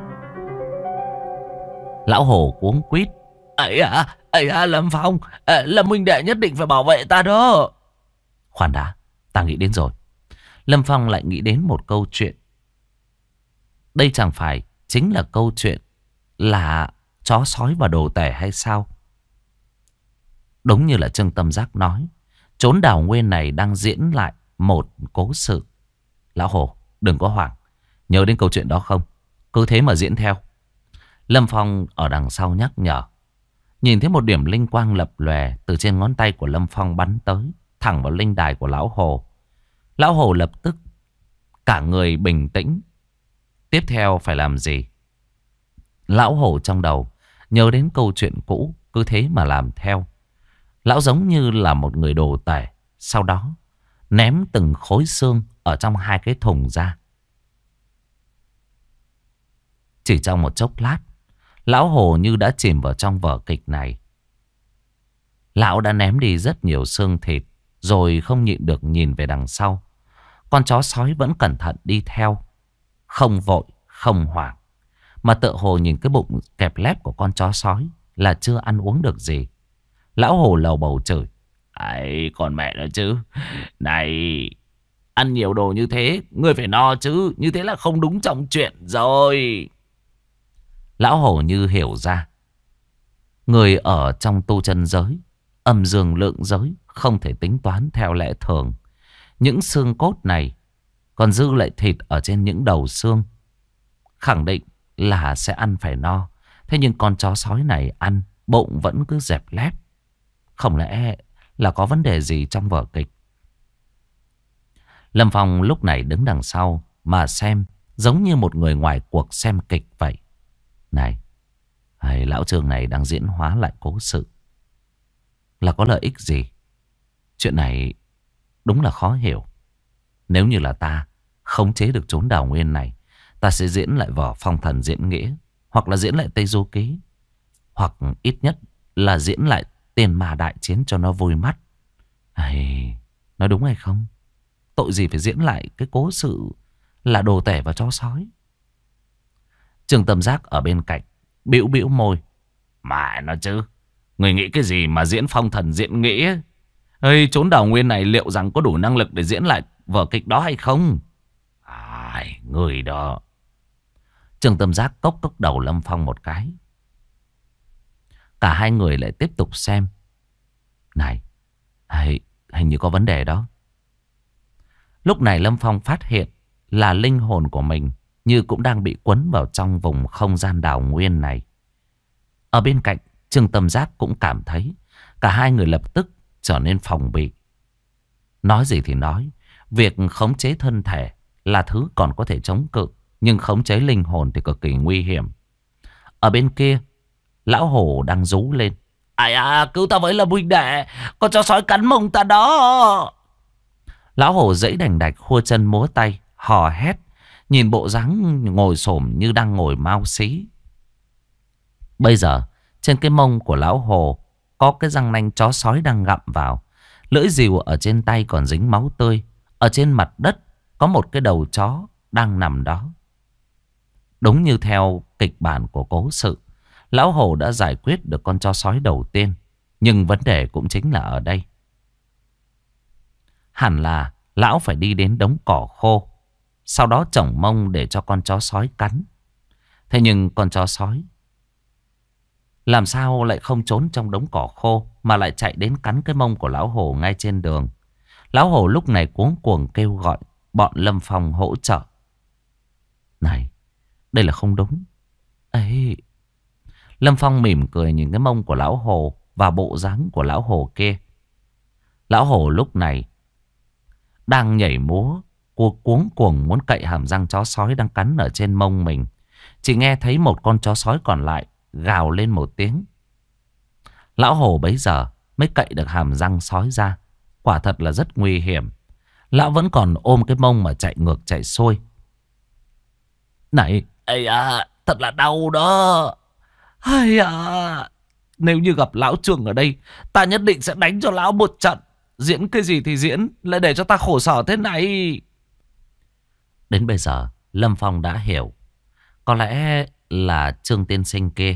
Lão Hồ cuống quýt. Lâm Phong, Lâm huynh đệ nhất định phải bảo vệ ta đó. Khoan đã, ta nghĩ đến rồi. Lâm Phong lại nghĩ đến một câu chuyện. Đây chẳng phải chính là câu chuyện là chó sói và đồ tể hay sao? Đúng như là Trương Tâm Giác nói, chốn đào nguyên này đang diễn lại một cố sự. Lão Hồ, đừng có hoảng. Nhớ đến câu chuyện đó không? Cứ thế mà diễn theo. Lâm Phong ở đằng sau nhắc nhở. Nhìn thấy một điểm linh quang lập lòe từ trên ngón tay của Lâm Phong bắn tới, thẳng vào linh đài của Lão Hồ. Lão Hồ lập tức cả người bình tĩnh. Tiếp theo phải làm gì? Lão Hồ trong đầu nhớ đến câu chuyện cũ, cứ thế mà làm theo. Lão giống như là một người đồ tể. Sau đó ném từng khối xương ở trong hai cái thùng ra. Chỉ trong một chốc lát, Lão Hồ như đã chìm vào trong vở kịch này. Lão đã ném đi rất nhiều xương thịt, rồi không nhịn được nhìn về đằng sau. Con chó sói vẫn cẩn thận đi theo, không vội, không hoảng, mà tựa hồ nhìn cái bụng kẹp lép của con chó sói là chưa ăn uống được gì. Lão Hồ lầu bầu chửi. Con mẹ nó chứ. Này, Ăn nhiều đồ như thế, ngươi phải no chứ. Như thế là không đúng trong chuyện rồi. Lão hổ như hiểu ra. Người ở trong tu chân giới, âm dương lượng giới, không thể tính toán theo lẽ thường. Những xương cốt này còn dư lại thịt ở trên những đầu xương, khẳng định là sẽ ăn phải no. Thế nhưng con chó sói này ăn, bụng vẫn cứ dẹp lép. Không lẽ là có vấn đề gì trong vở kịch? Lâm Phong lúc này đứng đằng sau mà xem, giống như một người ngoài cuộc xem kịch vậy. Này, lão Trương này đang diễn hóa lại cố sự, là có lợi ích gì? Chuyện này đúng là khó hiểu. Nếu như là ta khống chế được chốn đào nguyên này, ta sẽ diễn lại vở Phong Thần Diễn Nghĩa, hoặc là diễn lại Tây Du Ký, hoặc ít nhất là diễn lại Tiền Ma Đại Chiến cho nó vui mắt. Nói đúng hay không? Tội gì phải diễn lại cái cố sự là đồ tể và chó sói? Trương Tâm Giác ở bên cạnh bĩu bĩu môi. Mà nó chứ, người nghĩ cái gì mà diễn Phong Thần Diễn Nghĩa? Chốn đào nguyên này liệu rằng có đủ năng lực để diễn lại vở kịch đó hay không? Người đó. Trương Tâm Giác cốc cốc đầu Lâm Phong một cái. Cả hai người lại tiếp tục xem. Này, hình như có vấn đề đó. Lúc này Lâm Phong phát hiện là linh hồn của mình như cũng đang bị quấn vào trong vùng không gian đào nguyên này. Ở bên cạnh, Trương Tâm Giác cũng cảm thấy. Cả hai người lập tức trở nên phòng bị. Nói gì thì nói, việc khống chế thân thể là thứ còn có thể chống cự, nhưng khống chế linh hồn thì cực kỳ nguy hiểm. Ở bên kia, lão hổ đang rú lên. Cứu ta với, là huynh đệ, con chó sói cắn mông ta đó. Lão hổ giãy đành đạch, khua chân múa tay, hò hét, nhìn bộ dáng ngồi xổm như đang ngồi mao xí. Bây giờ trên cái mông của lão hổ có cái răng nanh chó sói đang gặm vào. Lưỡi rìu ở trên tay còn dính máu tươi. Ở trên mặt đất có một cái đầu chó đang nằm đó. Đúng như theo kịch bản của cố sự, lão hổ đã giải quyết được con chó sói đầu tiên. Nhưng vấn đề cũng chính là ở đây. Hẳn là lão phải đi đến đống cỏ khô, sau đó chổng mông để cho con chó sói cắn. Thế nhưng con chó sói làm sao lại không trốn trong đống cỏ khô, mà lại chạy đến cắn cái mông của lão hổ ngay trên đường. Lão hổ lúc này cuống cuồng kêu gọi bọn Lâm Phong hỗ trợ. Này, đây là không đúng. Lâm Phong mỉm cười nhìn cái mông của lão hổ và bộ dáng của lão hổ kia. Lão hổ lúc này đang nhảy múa, cuống cuồng muốn cậy hàm răng chó sói đang cắn ở trên mông mình. Chỉ nghe thấy một con chó sói còn lại gào lên một tiếng. Lão hổ bấy giờ mới cậy được hàm răng sói ra. Quả thật là rất nguy hiểm. Lão vẫn còn ôm cái mông mà chạy ngược chạy xuôi. Này, thật là đau đó. Nếu như gặp lão Trương ở đây, ta nhất định sẽ đánh cho lão một trận. Diễn cái gì thì diễn, lại để cho ta khổ sở thế này. Đến bây giờ Lâm Phong đã hiểu. Có lẽ là Trương tiên sinh kia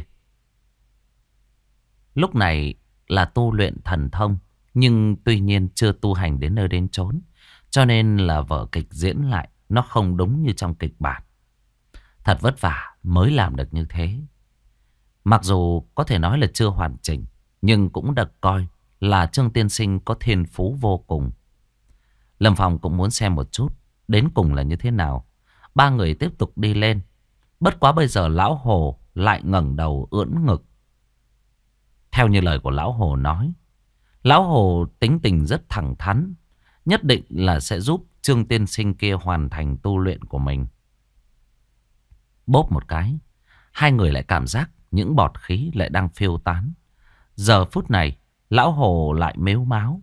lúc này là tu luyện thần thông, nhưng tuy nhiên chưa tu hành đến nơi đến chốn, cho nên là vở kịch diễn lại nó không đúng như trong kịch bản. Thật vất vả mới làm được như thế. Mặc dù có thể nói là chưa hoàn chỉnh, nhưng cũng được coi là Trương tiên sinh có thiên phú vô cùng. Lâm Phong cũng muốn xem một chút đến cùng là như thế nào. Ba người tiếp tục đi lên. Bất quá bây giờ lão hồ lại ngẩng đầu ưỡn ngực. Theo như lời của lão hồ nói, lão hồ tính tình rất thẳng thắn, nhất định là sẽ giúp Trương tiên sinh kia hoàn thành tu luyện của mình. Bốp một cái, hai người lại cảm giác những bọt khí lại đang phiêu tán. Giờ phút này lão hồ lại mếu máo.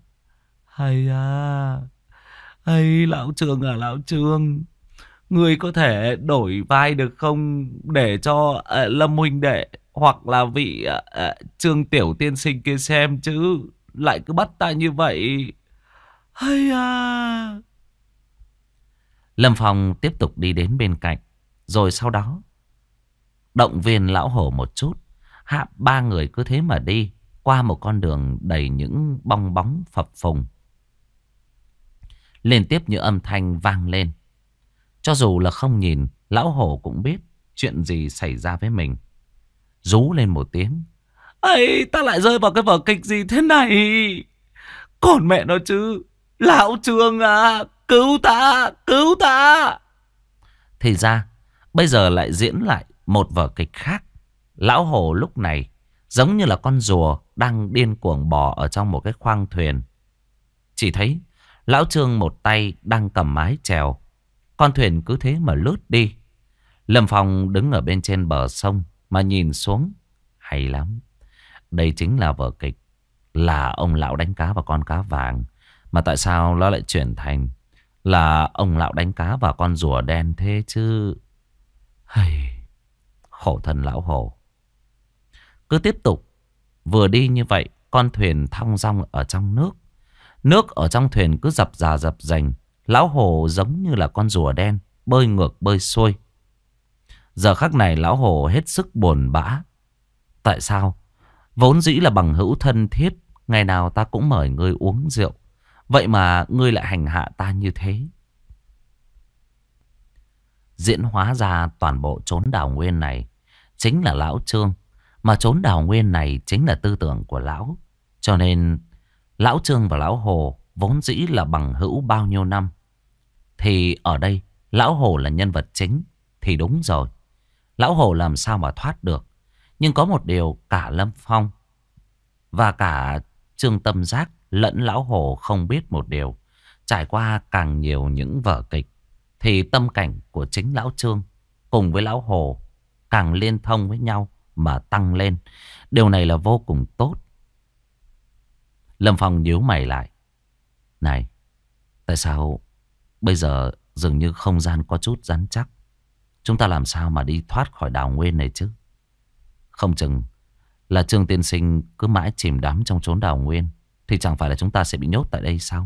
Lão Trương à, lão Trương, người có thể đổi vai được không, để cho Lâm huynh đệ hoặc là vị Trương tiểu tiên sinh kia xem chứ, lại cứ bắt ta như vậy. Lâm Phong tiếp tục đi đến bên cạnh, rồi sau đó động viên lão hổ một chút. Ba người cứ thế mà đi qua một con đường đầy những bong bóng phập phồng. liên tiếp như âm thanh vang lên. Cho dù là không nhìn, lão hổ cũng biết chuyện gì xảy ra với mình. Rú lên một tiếng. Ây, ta lại rơi vào cái vở kịch gì thế này? Còn mẹ nó chứ. Lão Trương à, cứu ta, cứu ta. Thì ra, bây giờ lại diễn lại một vở kịch khác. Lão hổ lúc này giống như là con rùa đang điên cuồng bò ở trong một cái khoang thuyền. Chỉ thấy lão Trương một tay đang cầm mái chèo. Con thuyền cứ thế mà lướt đi. Lâm Phong đứng ở bên trên bờ sông mà nhìn xuống. Hay lắm. Đây chính là vở kịch. Là ông lão đánh cá và con cá vàng. Mà tại sao nó lại chuyển thành là ông lão đánh cá và con rùa đen thế chứ? Hay... Khổ thân lão hổ. Cứ tiếp tục. Vừa đi như vậy, con thuyền thong dong ở trong nước. Nước ở trong thuyền cứ dập dà dập dành. Lão hổ giống như là con rùa đen, bơi ngược bơi xuôi. Giờ khắc này lão hổ hết sức buồn bã. Tại sao? Vốn dĩ là bằng hữu thân thiết, ngày nào ta cũng mời ngươi uống rượu. Vậy mà ngươi lại hành hạ ta như thế. Diễn hóa ra toàn bộ chốn đào nguyên này chính là lão Trương. Mà chốn đào nguyên này chính là tư tưởng của lão. Cho nên lão Trương và lão Hồ vốn dĩ là bằng hữu bao nhiêu năm. Thì ở đây lão Hồ là nhân vật chính. Thì đúng rồi, lão Hồ làm sao mà thoát được. Nhưng có một điều cả Lâm Phong và cả Trương Tâm Giác lẫn lão Hồ không biết một điều. Trải qua càng nhiều những vở kịch thì tâm cảnh của chính lão Trương cùng với lão Hồ càng liên thông với nhau mà tăng lên. Điều này là vô cùng tốt. Lâm Phong nhíu mày lại. Này, tại sao bây giờ dường như không gian có chút rắn chắc? Chúng ta làm sao mà đi thoát khỏi đào nguyên này chứ? Không chừng là Trương tiên sinh cứ mãi chìm đắm trong chốn đào nguyên, thì chẳng phải là chúng ta sẽ bị nhốt tại đây sao?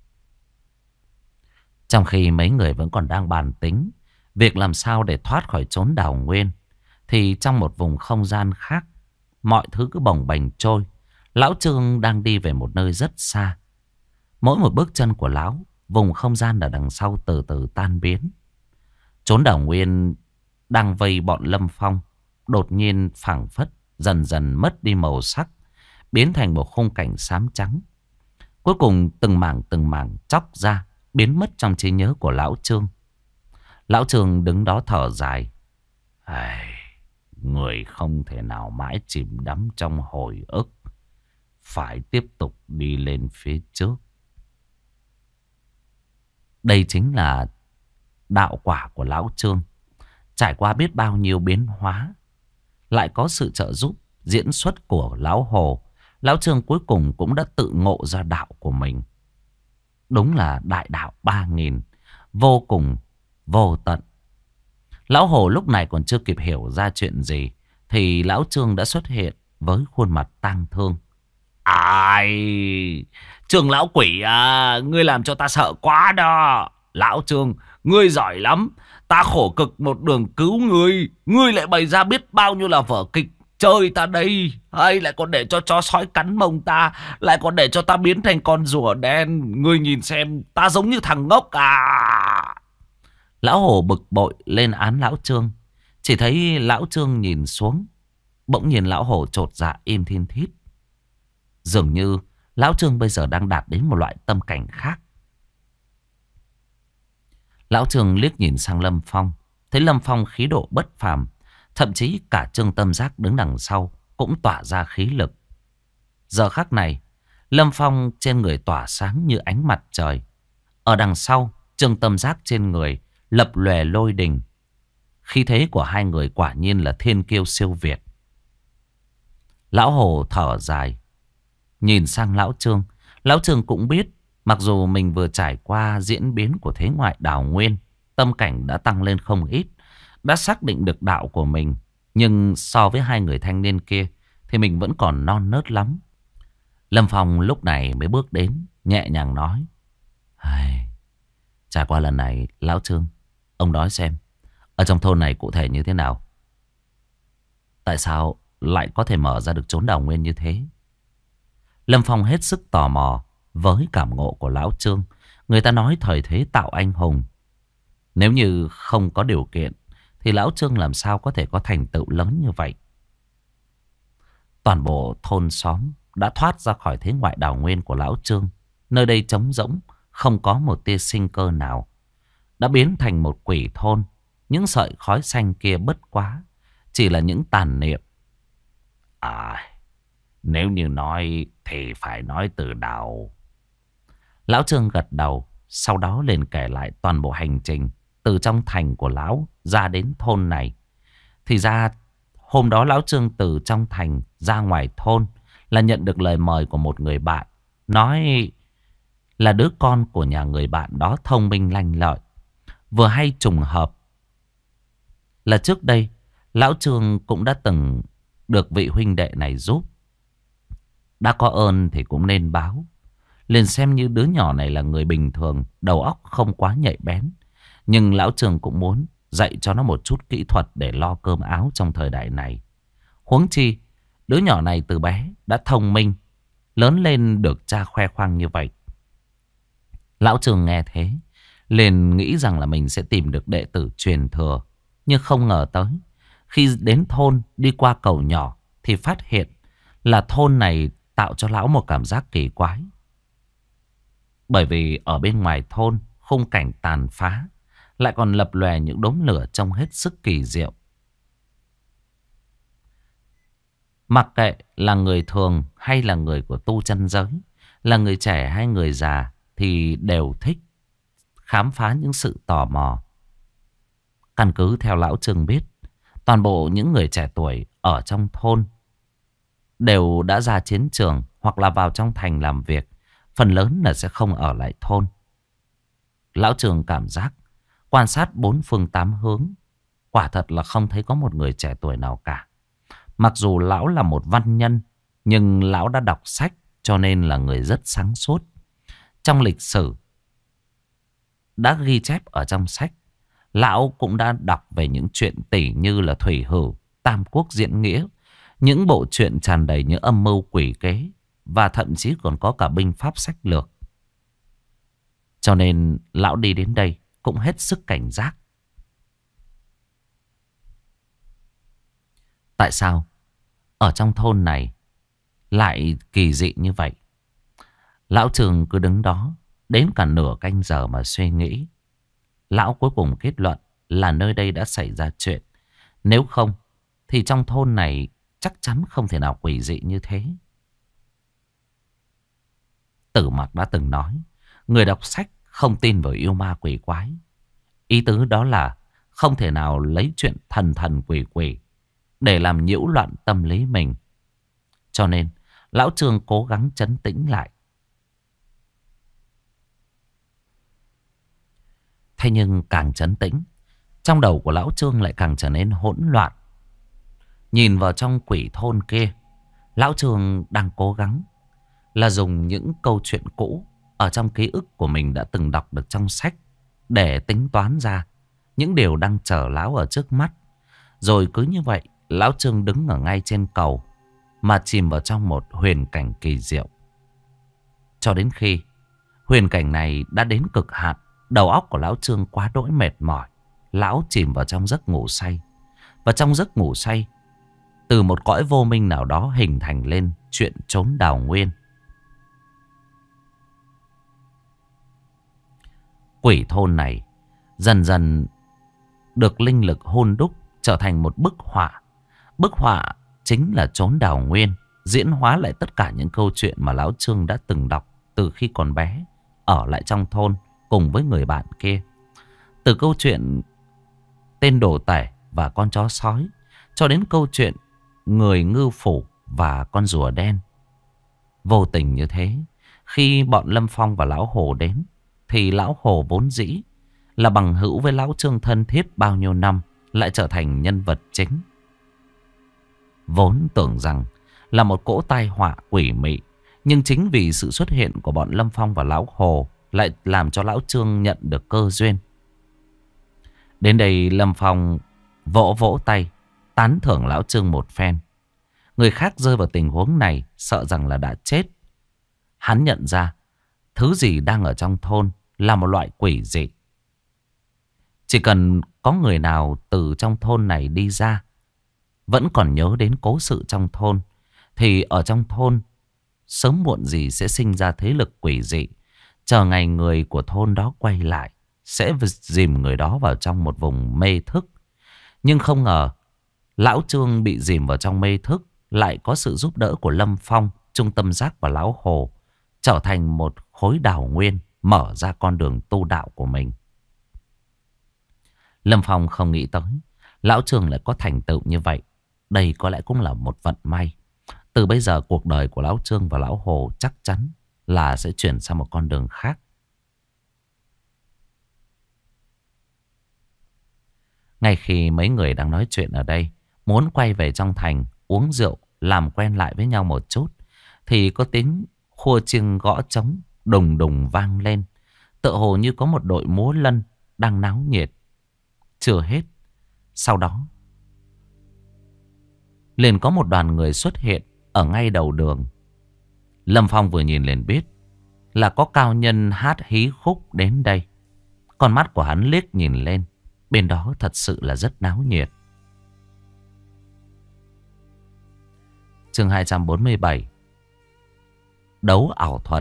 Trong khi mấy người vẫn còn đang bàn tính việc làm sao để thoát khỏi chốn đào nguyên, thì trong một vùng không gian khác, mọi thứ cứ bồng bềnh trôi. Lão Trương đang đi về một nơi rất xa. Mỗi một bước chân của lão, vùng không gian ở đằng sau từ từ tan biến. Chốn đào nguyên đang vây bọn Lâm Phong đột nhiên phảng phất, dần dần mất đi màu sắc, biến thành một khung cảnh xám trắng. Cuối cùng từng mảng chóc ra, biến mất trong trí nhớ của lão Trương. Lão Trương đứng đó thở dài. Người không thể nào mãi chìm đắm trong hồi ức, phải tiếp tục đi lên phía trước. Đây chính là đạo quả của lão Trương. Trải qua biết bao nhiêu biến hóa, lại có sự trợ giúp diễn xuất của lão Hồ, lão Trương cuối cùng cũng đã tự ngộ ra đạo của mình. Đúng là đại đạo 3000, vô cùng vô tận. Lão Hồ lúc này còn chưa kịp hiểu ra chuyện gì, thì lão Trương đã xuất hiện với khuôn mặt tang thương. Ai, Trương lão quỷ à, ngươi làm cho ta sợ quá đó. Lão Trương, ngươi giỏi lắm. Ta khổ cực một đường cứu ngươi, ngươi lại bày ra biết bao nhiêu là vở kịch chơi ta đây. Hay lại còn để cho chó sói cắn mông ta, lại còn để cho ta biến thành con rùa đen. Ngươi nhìn xem, ta giống như thằng ngốc à. Lão Hồ bực bội lên án lão Trương. Chỉ thấy lão Trương nhìn xuống, bỗng nhiên lão Hồ chột dạ im thiên thít. Dường như lão Trương bây giờ đang đạt đến một loại tâm cảnh khác. Lão Trương liếc nhìn sang Lâm Phong, thấy Lâm Phong khí độ bất phàm, thậm chí cả Trương Tâm Giác đứng đằng sau cũng tỏa ra khí lực. Giờ khắc này, Lâm Phong trên người tỏa sáng như ánh mặt trời. Ở đằng sau, Trương Tâm Giác trên người lập lòe lôi đình. Khí thế của hai người quả nhiên là thiên kiêu siêu việt. Lão Hồ thở dài, nhìn sang lão Trương. Lão Trương cũng biết, mặc dù mình vừa trải qua diễn biến của thế ngoại đào nguyên, tâm cảnh đã tăng lên không ít, đã xác định được đạo của mình. Nhưng so với hai người thanh niên kia thì mình vẫn còn non nớt lắm. Lâm Phong lúc này mới bước đến, nhẹ nhàng nói: trải qua lần này, lão Trương, ông nói xem, ở trong thôn này cụ thể như thế nào? Tại sao lại có thể mở ra được chốn đào nguyên như thế? Lâm Phong hết sức tò mò với cảm ngộ của lão Trương. Người ta nói thời thế tạo anh hùng. Nếu như không có điều kiện thì lão Trương làm sao có thể có thành tựu lớn như vậy. Toàn bộ thôn xóm đã thoát ra khỏi thế ngoại đào nguyên của lão Trương. Nơi đây trống rỗng, không có một tia sinh cơ nào. Đã biến thành một quỷ thôn. Những sợi khói xanh kia bất quá chỉ là những tàn niệm. Nếu như nói thì phải nói từ đầu. Lão Trương gật đầu, sau đó liền kể lại toàn bộ hành trình từ trong thành của lão ra đến thôn này. Thì ra hôm đó lão Trương từ trong thành ra ngoài thôn là nhận được lời mời của một người bạn. Nói là đứa con của nhà người bạn đó thông minh lanh lợi. Vừa hay trùng hợp là trước đây lão Trương cũng đã từng được vị huynh đệ này giúp. Đã có ơn thì cũng nên báo. Liền xem như đứa nhỏ này là người bình thường, đầu óc không quá nhạy bén. Nhưng lão Trương cũng muốn dạy cho nó một chút kỹ thuật để lo cơm áo trong thời đại này. Huống chi, đứa nhỏ này từ bé đã thông minh, lớn lên được cha khoe khoang như vậy. Lão Trương nghe thế, liền nghĩ rằng là mình sẽ tìm được đệ tử truyền thừa. Nhưng không ngờ tới, khi đến thôn đi qua cầu nhỏ thì phát hiện là thôn này tạo cho lão một cảm giác kỳ quái. Bởi vì ở bên ngoài thôn, khung cảnh tàn phá, lại còn lập lòe những đốm lửa trông hết sức kỳ diệu. Mặc kệ là người thường hay là người của tu chân giới, là người trẻ hay người già thì đều thích khám phá những sự tò mò. Căn cứ theo lão Trương biết, toàn bộ những người trẻ tuổi ở trong thôn đều đã ra chiến trường hoặc là vào trong thành làm việc. Phần lớn là sẽ không ở lại thôn. Lão Trương cảm giác quan sát bốn phương tám hướng, quả thật là không thấy có một người trẻ tuổi nào cả. Mặc dù lão là một văn nhân, nhưng lão đã đọc sách cho nên là người rất sáng suốt. Trong lịch sử đã ghi chép ở trong sách, lão cũng đã đọc về những chuyện tỷ như là Thủy Hử, Tam Quốc Diễn Nghĩa, những bộ truyện tràn đầy những âm mưu quỷ kế, và thậm chí còn có cả binh pháp sách lược. Cho nên lão đi đến đây cũng hết sức cảnh giác. Tại sao ở trong thôn này lại kỳ dị như vậy? Lão Trương cứ đứng đó đến cả nửa canh giờ mà suy nghĩ. Lão cuối cùng kết luận là nơi đây đã xảy ra chuyện. Nếu không thì trong thôn này chắc chắn không thể nào quỷ dị như thế. Tử Mặc đã từng nói, người đọc sách không tin vào yêu ma quỷ quái. Ý tứ đó là không thể nào lấy chuyện thần thần quỷ quỷ để làm nhiễu loạn tâm lý mình. Cho nên lão Trương cố gắng trấn tĩnh lại. Thế nhưng càng trấn tĩnh, trong đầu của lão Trương lại càng trở nên hỗn loạn. Nhìn vào trong quỷ thôn kia, lão Trương đang cố gắng là dùng những câu chuyện cũ ở trong ký ức của mình đã từng đọc được trong sách để tính toán ra những điều đang chờ lão ở trước mắt. Rồi cứ như vậy, lão Trương đứng ở ngay trên cầu mà chìm vào trong một huyền cảnh kỳ diệu. Cho đến khi huyền cảnh này đã đến cực hạn, đầu óc của lão Trương quá đỗi mệt mỏi, lão chìm vào trong giấc ngủ say. Và trong giấc ngủ say, từ một cõi vô minh nào đó hình thành lên chuyện trốn đào nguyên. Quỷ thôn này dần dần được linh lực hôn đúc trở thành một bức họa. Bức họa chính là trốn đào nguyên, diễn hóa lại tất cả những câu chuyện mà lão Trương đã từng đọc từ khi còn bé, ở lại trong thôn cùng với người bạn kia. Từ câu chuyện tên đồ tể và con chó sói, cho đến câu chuyện người ngư phủ và con rùa đen. Vô tình như thế, khi bọn Lâm Phong và lão Hồ đến, thì lão Hồ vốn dĩ là bằng hữu với lão Trương thân thiết bao nhiêu năm, lại trở thành nhân vật chính. Vốn tưởng rằng là một cỗ tai họa quỷ mị, nhưng chính vì sự xuất hiện của bọn Lâm Phong và lão Hồ lại làm cho lão Trương nhận được cơ duyên. Đến đây Lâm Phong vỗ vỗ tay, tán thưởng lão Trương một phen. Người khác rơi vào tình huống này sợ rằng là đã chết. Hắn nhận ra thứ gì đang ở trong thôn là một loại quỷ dị. Chỉ cần có người nào từ trong thôn này đi ra, vẫn còn nhớ đến cố sự trong thôn, thì ở trong thôn sớm muộn gì sẽ sinh ra thế lực quỷ dị. Chờ ngày người của thôn đó quay lại, sẽ dìm người đó vào trong một vùng mê thức. Nhưng không ngờ lão Trương bị dìm vào trong mê thức lại có sự giúp đỡ của Lâm Phong, Trung Tâm Giác và Lão Hồ, trở thành một khối đào nguyên, mở ra con đường tu đạo của mình. Lâm Phong không nghĩ tới lão Trương lại có thành tựu như vậy. Đây có lẽ cũng là một vận may. Từ bây giờ cuộc đời của Lão Trương và Lão Hồ chắc chắn là sẽ chuyển sang một con đường khác. Ngay khi mấy người đang nói chuyện ở đây, muốn quay về trong thành uống rượu, làm quen lại với nhau một chút, thì có tiếng khua chiêng gõ trống đùng đùng vang lên. Tựa hồ như có một đội múa lân đang náo nhiệt. Chưa hết, sau đó liền có một đoàn người xuất hiện ở ngay đầu đường. Lâm Phong vừa nhìn liền biết là có cao nhân hát hí khúc đến đây. Con mắt của hắn liếc nhìn lên, bên đó thật sự là rất náo nhiệt. Chương 247. Đấu ảo thuật.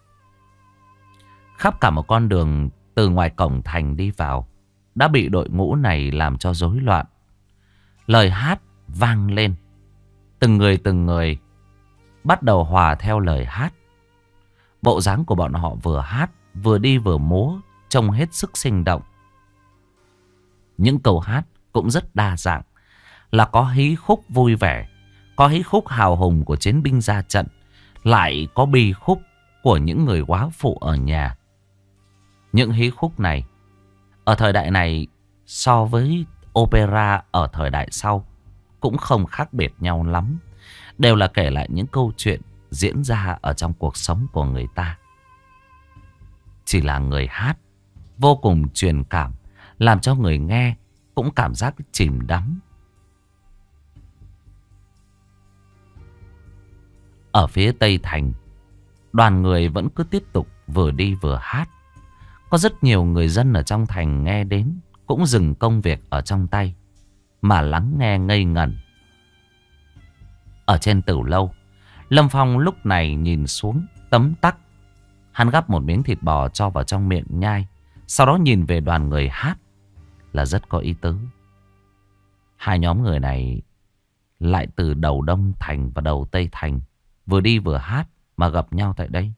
Khắp cả một con đường từ ngoài cổng thành đi vào đã bị đội ngũ này làm cho rối loạn. Lời hát vang lên, từng người bắt đầu hòa theo lời hát. Bộ dáng của bọn họ vừa hát vừa đi vừa múa, trông hết sức sinh động. Những câu hát cũng rất đa dạng, là có hí khúc vui vẻ, có hí khúc hào hùng của chiến binh ra trận, lại có bi khúc của những người góa phụ ở nhà. Những hí khúc này ở thời đại này so với opera ở thời đại sau cũng không khác biệt nhau lắm. Đều là kể lại những câu chuyện diễn ra ở trong cuộc sống của người ta. Chỉ là người hát vô cùng truyền cảm, làm cho người nghe cũng cảm giác chìm đắm. Ở phía Tây Thành, đoàn người vẫn cứ tiếp tục vừa đi vừa hát. Có rất nhiều người dân ở trong thành nghe đến cũng dừng công việc ở trong tay mà lắng nghe ngây ngẩn. Ở trên tửu lâu, Lâm Phong lúc này nhìn xuống tấm tắc. Hắn gắp một miếng thịt bò cho vào trong miệng nhai, sau đó nhìn về đoàn người hát là rất có ý tứ. Hai nhóm người này lại từ đầu Đông Thành và đầu Tây Thành vừa đi vừa hát mà gặp nhau tại đây.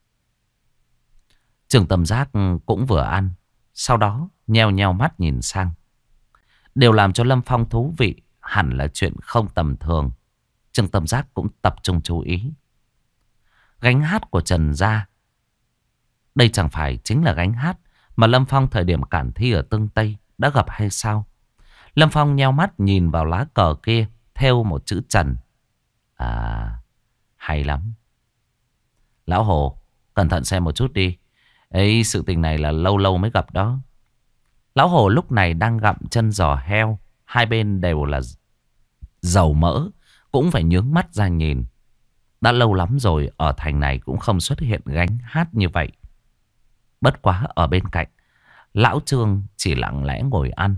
Trường Tâm Giác cũng vừa ăn, sau đó nheo nheo mắt nhìn sang. Điều làm cho Lâm Phong thú vị hẳn là chuyện không tầm thường. Trường Tâm Giác cũng tập trung chú ý. Gánh hát của Trần gia, đây chẳng phải chính là gánh hát mà Lâm Phong thời điểm cản thi ở Tương Tây đã gặp hay sao? Lâm Phong nheo mắt nhìn vào lá cờ kia theo một chữ Trần. À, hay lắm. Lão Hồ, cẩn thận xem một chút đi. Ấy, sự tình này là lâu lâu mới gặp đó. Lão Hồ lúc này đang gặm chân giò heo, hai bên đều là dầu mỡ, cũng phải nhướng mắt ra nhìn. Đã lâu lắm rồi ở thành này cũng không xuất hiện gánh hát như vậy. Bất quá ở bên cạnh, Lão Trương chỉ lặng lẽ ngồi ăn.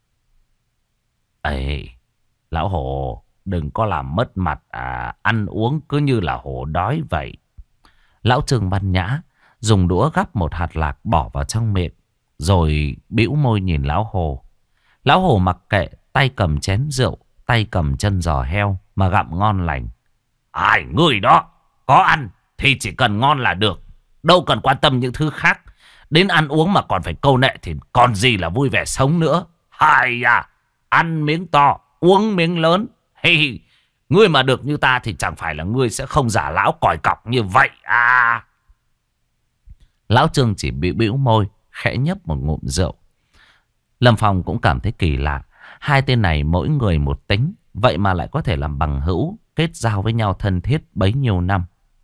Ê, Lão Hồ, đừng có làm mất mặt ăn uống cứ như là hổ đói vậy. Lão Trương văn nhã dùng đũa gắp một hạt lạc bỏ vào trong miệng, rồi bĩu môi nhìn Lão Hồ. Lão Hồ mặc kệ, tay cầm chén rượu, tay cầm chân giò heo mà gặm ngon lành. Ai, người đó, có ăn thì chỉ cần ngon là được, đâu cần quan tâm những thứ khác. Đến ăn uống mà còn phải câu nệ thì còn gì là vui vẻ sống nữa. Hay à, ăn miếng to, uống miếng lớn. Hey, ngươi mà được như ta thì chẳng phải là ngươi sẽ không giả lão còi cọc như vậy à. Lão Trương chỉ bị bĩu môi, khẽ nhấp một ngụm rượu. Lâm Phong cũng cảm thấy kỳ lạ. Hai tên này mỗi người một tính, vậy mà lại có thể làm bằng hữu, kết giao với nhau thân thiết bấy nhiêu năm.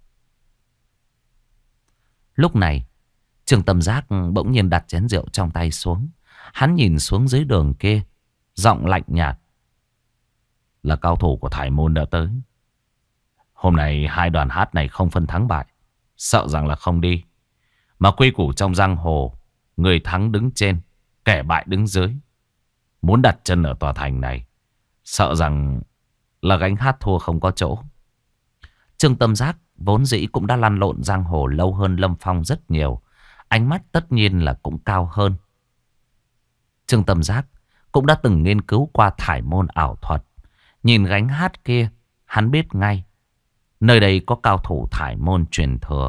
Lúc này, Trường Tâm Giác bỗng nhiên đặt chén rượu trong tay xuống. Hắn nhìn xuống dưới đường kia, giọng lạnh nhạt. Là cao thủ của Thải Môn đã tới. Hôm nay hai đoàn hát này không phân thắng bại, sợ rằng là không đi. Mà quy củ trong giang hồ, người thắng đứng trên, kẻ bại đứng dưới. Muốn đặt chân ở tòa thành này, sợ rằng là gánh hát thua không có chỗ. Trương Tâm Giác vốn dĩ cũng đã lăn lộn giang hồ lâu hơn Lâm Phong rất nhiều. Ánh mắt tất nhiên là cũng cao hơn. Trương Tâm Giác cũng đã từng nghiên cứu qua thải môn ảo thuật. Nhìn gánh hát kia, hắn biết ngay nơi đây có cao thủ thải môn truyền thừa.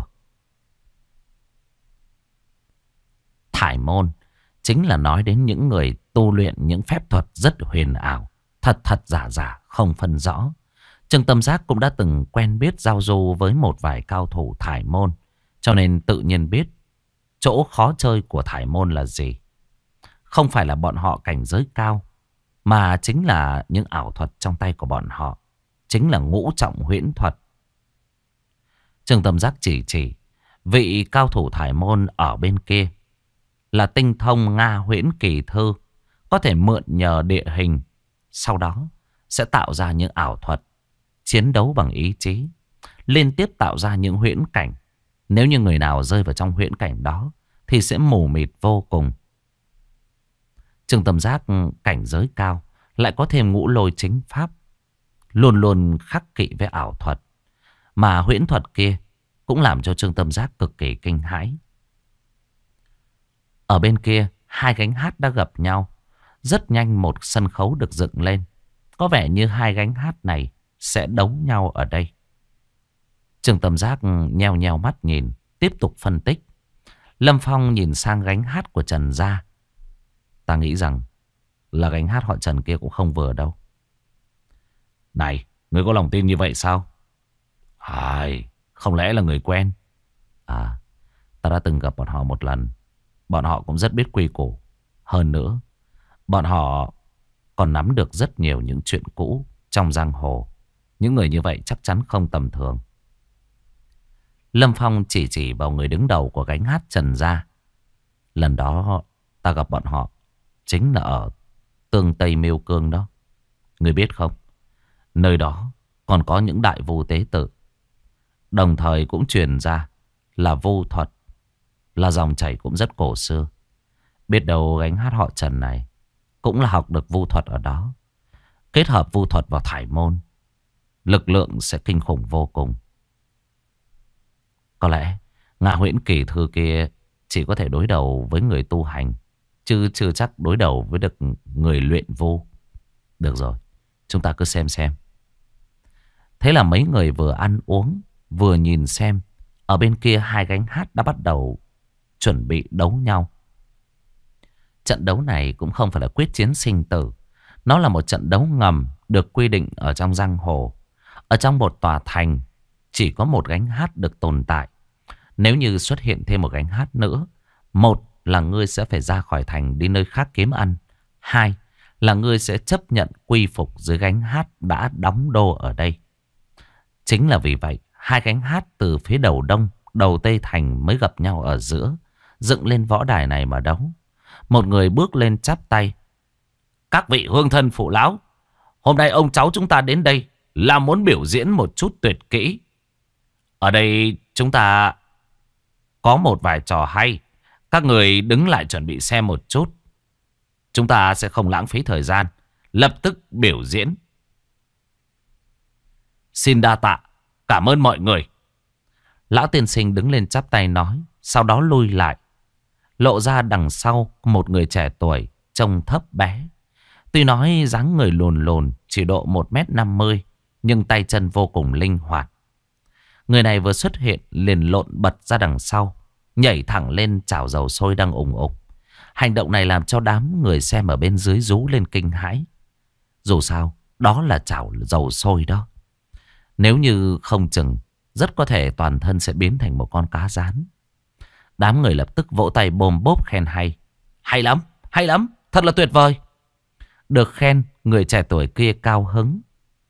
Thải môn chính là nói đến những người tu luyện những phép thuật rất huyền ảo, thật thật giả giả không phân rõ. Trương Tâm Giác cũng đã từng quen biết giao du với một vài cao thủ thải môn, cho nên tự nhiên biết chỗ khó chơi của thải môn là gì. Không phải là bọn họ cảnh giới cao, mà chính là những ảo thuật trong tay của bọn họ, chính là ngũ trọng huyễn thuật. Trương Tâm Giác chỉ vị cao thủ thải môn ở bên kia là tinh thông Nga huyễn kỳ thư, có thể mượn nhờ địa hình, sau đó sẽ tạo ra những ảo thuật, chiến đấu bằng ý chí, liên tiếp tạo ra những huyễn cảnh. Nếu như người nào rơi vào trong huyễn cảnh đó thì sẽ mù mịt vô cùng. Trương Tâm Giác cảnh giới cao, lại có thêm ngũ lôi chính pháp, luôn luôn khắc kỵ với ảo thuật. Mà huyễn thuật kia cũng làm cho Trương Tâm Giác cực kỳ kinh hãi. Ở bên kia, hai gánh hát đã gặp nhau. Rất nhanh một sân khấu được dựng lên. Có vẻ như hai gánh hát này sẽ đấu nhau ở đây. Trương Tâm Giác nheo nheo mắt nhìn, tiếp tục phân tích. Lâm Phong nhìn sang gánh hát của Trần gia. Ta nghĩ rằng là gánh hát họ Trần kia cũng không vừa đâu. Này, ngươi có lòng tin như vậy sao? Không lẽ là người quen? À, ta đã từng gặp bọn họ một lần. Bọn họ cũng rất biết quy củ. Hơn nữa, bọn họ còn nắm được rất nhiều những chuyện cũ trong giang hồ. Những người như vậy chắc chắn không tầm thường. Lâm Phong chỉ vào người đứng đầu của gánh hát Trần gia. Lần đó ta gặp bọn họ chính là ở Tương Tây Miêu Cương đó. Người biết không? Nơi đó còn có những đại vu tế tự. Đồng thời cũng truyền ra là vu thuật, là dòng chảy cũng rất cổ xưa. Biết đâu gánh hát họ Trần này cũng là học được vu thuật ở đó. Kết hợp vu thuật vào thải môn, lực lượng sẽ kinh khủng vô cùng. Có lẽ Ngạ Huyễn Kỳ Thư kia chỉ có thể đối đầu với người tu hành, chứ chưa chắc đối đầu với được người luyện vu. Được rồi, chúng ta cứ xem. Thế là mấy người vừa ăn uống, vừa nhìn xem. Ở bên kia hai gánh hát đã bắt đầu chuẩn bị đấu nhau. Trận đấu này cũng không phải là quyết chiến sinh tử. Nó là một trận đấu ngầm được quy định ở trong giang hồ. Ở trong một tòa thành chỉ có một gánh hát được tồn tại. Nếu như xuất hiện thêm một gánh hát nữa, một là ngươi sẽ phải ra khỏi thành đi nơi khác kiếm ăn. Hai là ngươi sẽ chấp nhận quy phục dưới gánh hát đã đóng đô ở đây. Chính là vì vậy, hai gánh hát từ phía đầu đông, đầu tây thành mới gặp nhau ở giữa, dựng lên võ đài này mà đấu. Một người bước lên chắp tay. Các vị hương thân phụ lão, hôm nay ông cháu chúng ta đến đây là muốn biểu diễn một chút tuyệt kỹ. Ở đây chúng ta có một vài trò hay. Các người đứng lại chuẩn bị xem một chút. Chúng ta sẽ không lãng phí thời gian, lập tức biểu diễn. Xin đa tạ, cảm ơn mọi người. Lão tiên sinh đứng lên chắp tay nói, sau đó lui lại. Lộ ra đằng sau một người trẻ tuổi, trông thấp bé. Tuy nói dáng người lùn lùn, chỉ độ 1m50, nhưng tay chân vô cùng linh hoạt. Người này vừa xuất hiện liền lộn bật ra đằng sau, nhảy thẳng lên chảo dầu sôi đang ủng ục. Hành động này làm cho đám người xem ở bên dưới rú lên kinh hãi. Dù sao, đó là chảo dầu sôi đó. Nếu như không chừng, rất có thể toàn thân sẽ biến thành một con cá rán. Đám người lập tức vỗ tay bôm bốp khen hay. Hay lắm, thật là tuyệt vời. Được khen, người trẻ tuổi kia cao hứng.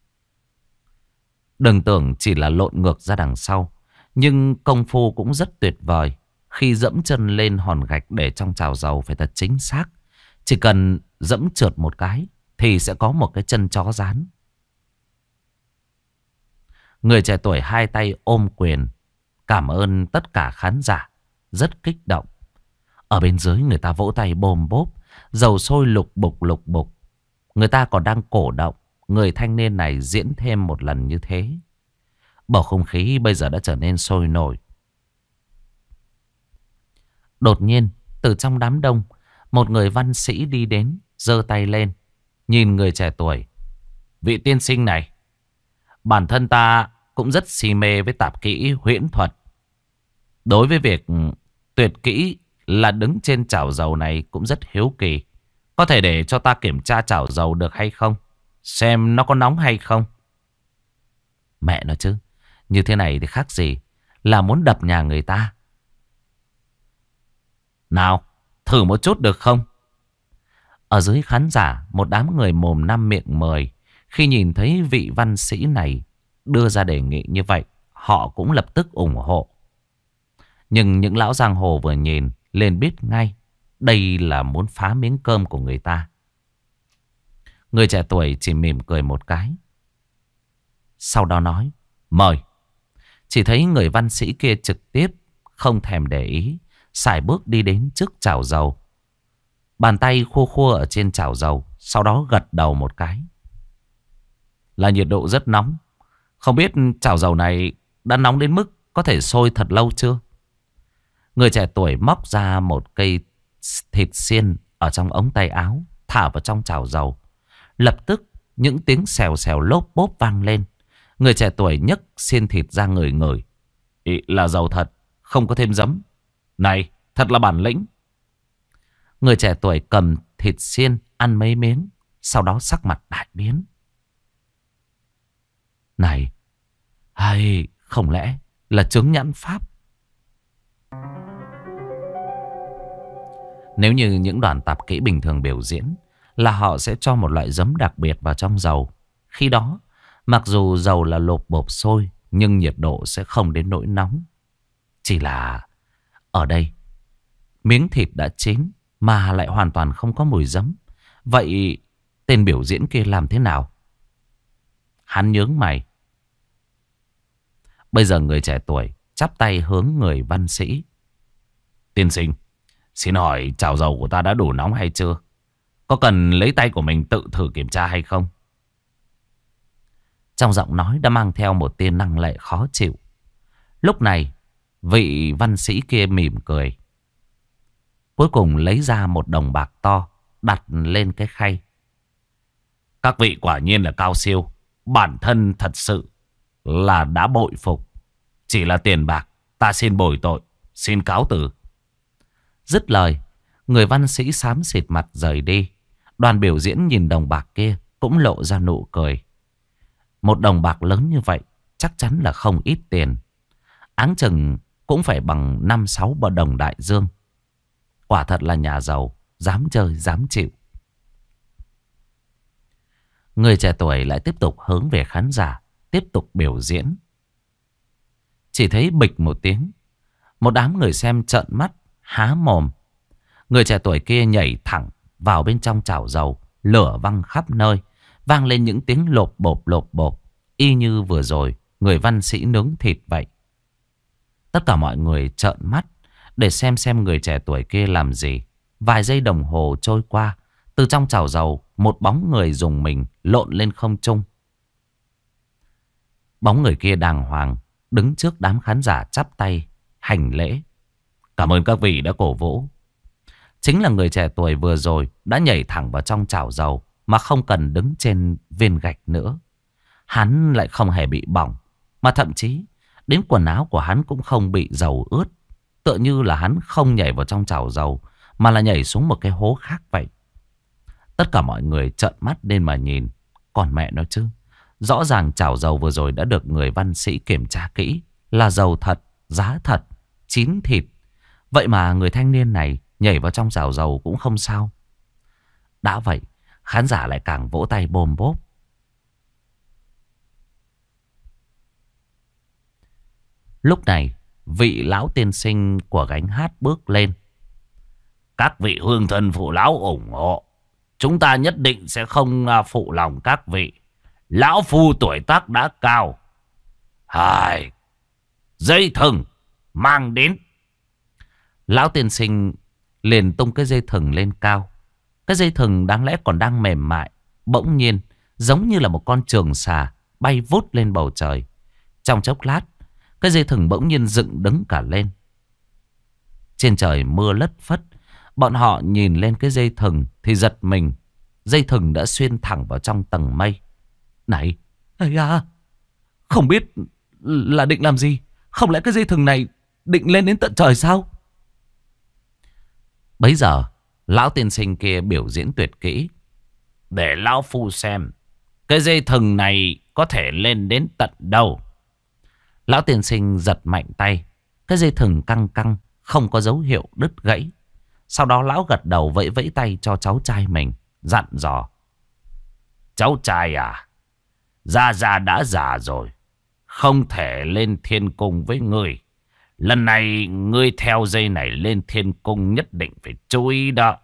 Đừng tưởng chỉ là lộn ngược ra đằng sau, nhưng công phu cũng rất tuyệt vời. Khi dẫm chân lên hòn gạch để trong chảo dầu phải thật chính xác. Chỉ cần dẫm trượt một cái thì sẽ có một cái chân chó rán. Người trẻ tuổi hai tay ôm quyền, cảm ơn tất cả khán giả rất kích động. Ở bên dưới người ta vỗ tay bồm bốp, dầu sôi lục bục lục bục. Người ta còn đang cổ động người thanh niên này diễn thêm một lần như thế. Bầu không khí bây giờ đã trở nên sôi nổi. Đột nhiên, từ trong đám đông, một người văn sĩ đi đến, giơ tay lên, nhìn người trẻ tuổi. Vị tiên sinh này, bản thân ta cũng rất si mê với tạp kỹ huyễn thuật. Đối với việc tuyệt kỹ là đứng trên chảo dầu này cũng rất hiếu kỳ. Có thể để cho ta kiểm tra chảo dầu được hay không? Xem nó có nóng hay không? Mẹ nó chứ, như thế này thì khác gì là muốn đập nhà người ta. Nào, thử một chút được không? Ở dưới khán giả, một đám người mồm năm miệng mười. Khi nhìn thấy vị văn sĩ này đưa ra đề nghị như vậy, họ cũng lập tức ủng hộ. Nhưng những lão giang hồ vừa nhìn liền biết ngay đây là muốn phá miếng cơm của người ta. Người trẻ tuổi chỉ mỉm cười một cái, sau đó nói mời. Chỉ thấy người văn sĩ kia trực tiếp không thèm để ý, sải bước đi đến trước chảo dầu. Bàn tay khua khua ở trên chảo dầu, sau đó gật đầu một cái. Là nhiệt độ rất nóng. Không biết chảo dầu này đã nóng đến mức có thể sôi thật lâu chưa? Người trẻ tuổi móc ra một cây thịt xiên ở trong ống tay áo, thả vào trong chảo dầu. Lập tức những tiếng xèo xèo lốp bốp vang lên. Người trẻ tuổi nhấc xiên thịt ra ngửi ngửi. Ý là dầu thật, không có thêm giấm. Này, thật là bản lĩnh. Người trẻ tuổi cầm thịt xiên ăn mấy miếng, sau đó sắc mặt đại biến. Này, hay không lẽ là chứng nhãn pháp? Nếu như những đoàn tạp kỹ bình thường biểu diễn là họ sẽ cho một loại giấm đặc biệt vào trong dầu. Khi đó, mặc dù dầu là lộp bộp sôi, nhưng nhiệt độ sẽ không đến nỗi nóng. Chỉ là ở đây, miếng thịt đã chín mà lại hoàn toàn không có mùi giấm. Vậy tên biểu diễn kia làm thế nào? Hắn nhướng mày. Bây giờ người trẻ tuổi chắp tay hướng người văn sĩ. Tiên sinh, xin hỏi chảo dầu của ta đã đủ nóng hay chưa? Có cần lấy tay của mình tự thử kiểm tra hay không? Trong giọng nói đã mang theo một tia năng lệ khó chịu. Lúc này, vị văn sĩ kia mỉm cười. Cuối cùng lấy ra một đồng bạc to, đặt lên cái khay. Các vị quả nhiên là cao siêu. Bản thân thật sự là đã bội phục. Chỉ là tiền bạc, ta xin bồi tội, xin cáo từ. Dứt lời, người văn sĩ xám xịt mặt rời đi. Đoàn biểu diễn nhìn đồng bạc kia cũng lộ ra nụ cười. Một đồng bạc lớn như vậy chắc chắn là không ít tiền. Áng chừng cũng phải bằng 5-6 bờ đồng đại dương. Quả thật là nhà giàu, dám chơi dám chịu. Người trẻ tuổi lại tiếp tục hướng về khán giả, tiếp tục biểu diễn. Chỉ thấy bịch một tiếng, một đám người xem trợn mắt há mồm. Người trẻ tuổi kia nhảy thẳng vào bên trong chảo dầu, lửa văng khắp nơi, vang lên những tiếng lộp bộp, y như vừa rồi người văn sĩ nướng thịt vậy. Tất cả mọi người trợn mắt để xem người trẻ tuổi kia làm gì. Vài giây đồng hồ trôi qua, từ trong chảo dầu một bóng người dùng mình lộn lên không trung. Bóng người kia đàng hoàng đứng trước đám khán giả chắp tay hành lễ. Cảm ơn các vị đã cổ vũ. Chính là người trẻ tuổi vừa rồi đã nhảy thẳng vào trong chảo dầu mà không cần đứng trên viên gạch nữa. Hắn lại không hề bị bỏng, mà thậm chí đến quần áo của hắn cũng không bị dầu ướt. Tựa như là hắn không nhảy vào trong chảo dầu mà là nhảy xuống một cái hố khác vậy. Tất cả mọi người trợn mắt lên mà nhìn. Còn mẹ nó chứ, rõ ràng chảo dầu vừa rồi đã được người văn sĩ kiểm tra kỹ, là dầu thật, giá thật, chín thịt. Vậy mà người thanh niên này nhảy vào trong chảo dầu cũng không sao. Đã vậy, khán giả lại càng vỗ tay bồm bốp. Lúc này, vị lão tiên sinh của gánh hát bước lên. Các vị hương thân phụ lão ủng hộ. Chúng ta nhất định sẽ không phụ lòng các vị. Lão phu tuổi tác đã cao. Hai, dây thừng mang đến. Lão tiên sinh liền tung cái dây thừng lên cao. Cái dây thừng đáng lẽ còn đang mềm mại, bỗng nhiên giống như là một con trường xà bay vút lên bầu trời. Trong chốc lát, cái dây thừng bỗng nhiên dựng đứng cả lên. Trên trời mưa lất phất. Bọn họ nhìn lên cái dây thừng thì giật mình. Dây thừng đã xuyên thẳng vào trong tầng mây. Này, ây à, không biết là định làm gì. Không lẽ cái dây thừng này định lên đến tận trời sao? Bấy giờ, lão tiên sinh kia biểu diễn tuyệt kỹ. Để lão phu xem, cái dây thừng này có thể lên đến tận đâu. Lão tiên sinh giật mạnh tay. Cái dây thừng căng căng, không có dấu hiệu đứt gãy. Sau đó lão gật đầu vẫy vẫy tay cho cháu trai mình, dặn dò. Cháu trai à, Gia Gia đã già rồi, không thể lên thiên cung với ngươi. Lần này ngươi theo dây này lên thiên cung nhất định phải chú ý đó.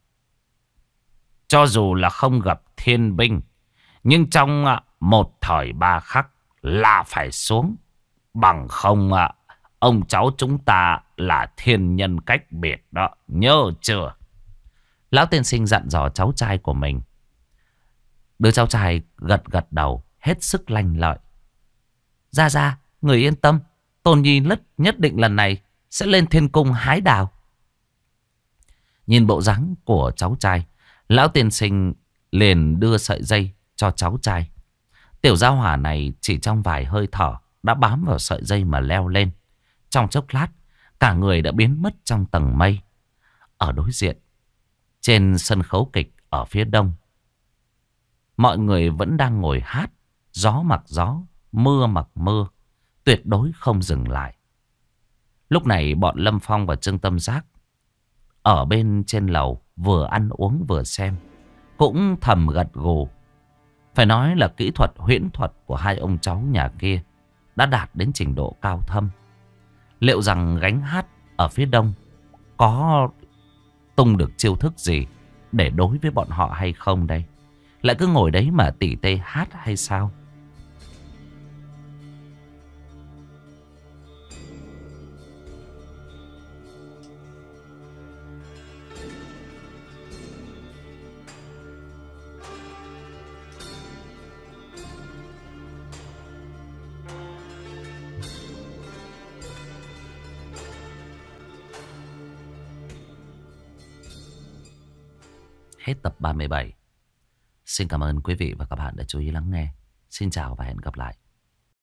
Cho dù là không gặp thiên binh, nhưng trong một thời ba khắc là phải xuống. Bằng không ông cháu chúng ta là thiên nhân cách biệt đó, nhớ chưa? Lão tiên sinh dặn dò cháu trai của mình. Đứa cháu trai gật gật đầu, hết sức lanh lợi. Gia Gia, người yên tâm, Tôn Nhi nhất định lần này sẽ lên thiên cung hái đào. Nhìn bộ dáng của cháu trai, lão tiên sinh liền đưa sợi dây cho cháu trai. Tiểu gia hỏa này chỉ trong vài hơi thở đã bám vào sợi dây mà leo lên. Trong chốc lát, cả người đã biến mất trong tầng mây. Ở đối diện, trên sân khấu kịch ở phía đông, mọi người vẫn đang ngồi hát. Gió mặc gió, mưa mặc mưa, tuyệt đối không dừng lại. Lúc này bọn Lâm Phong và Trương Tâm Giác ở bên trên lầu vừa ăn uống vừa xem, cũng thầm gật gù. Phải nói là kỹ thuật huyễn thuật của hai ông cháu nhà kia đã đạt đến trình độ cao thâm. Liệu rằng gánh hát ở phía đông có tung được chiêu thức gì để đối với bọn họ hay không đây? Lại cứ ngồi đấy mà tỉ tê hát hay sao? Hết tập 37. Xin cảm ơn quý vị và các bạn đã chú ý lắng nghe. Xin chào và hẹn gặp lại.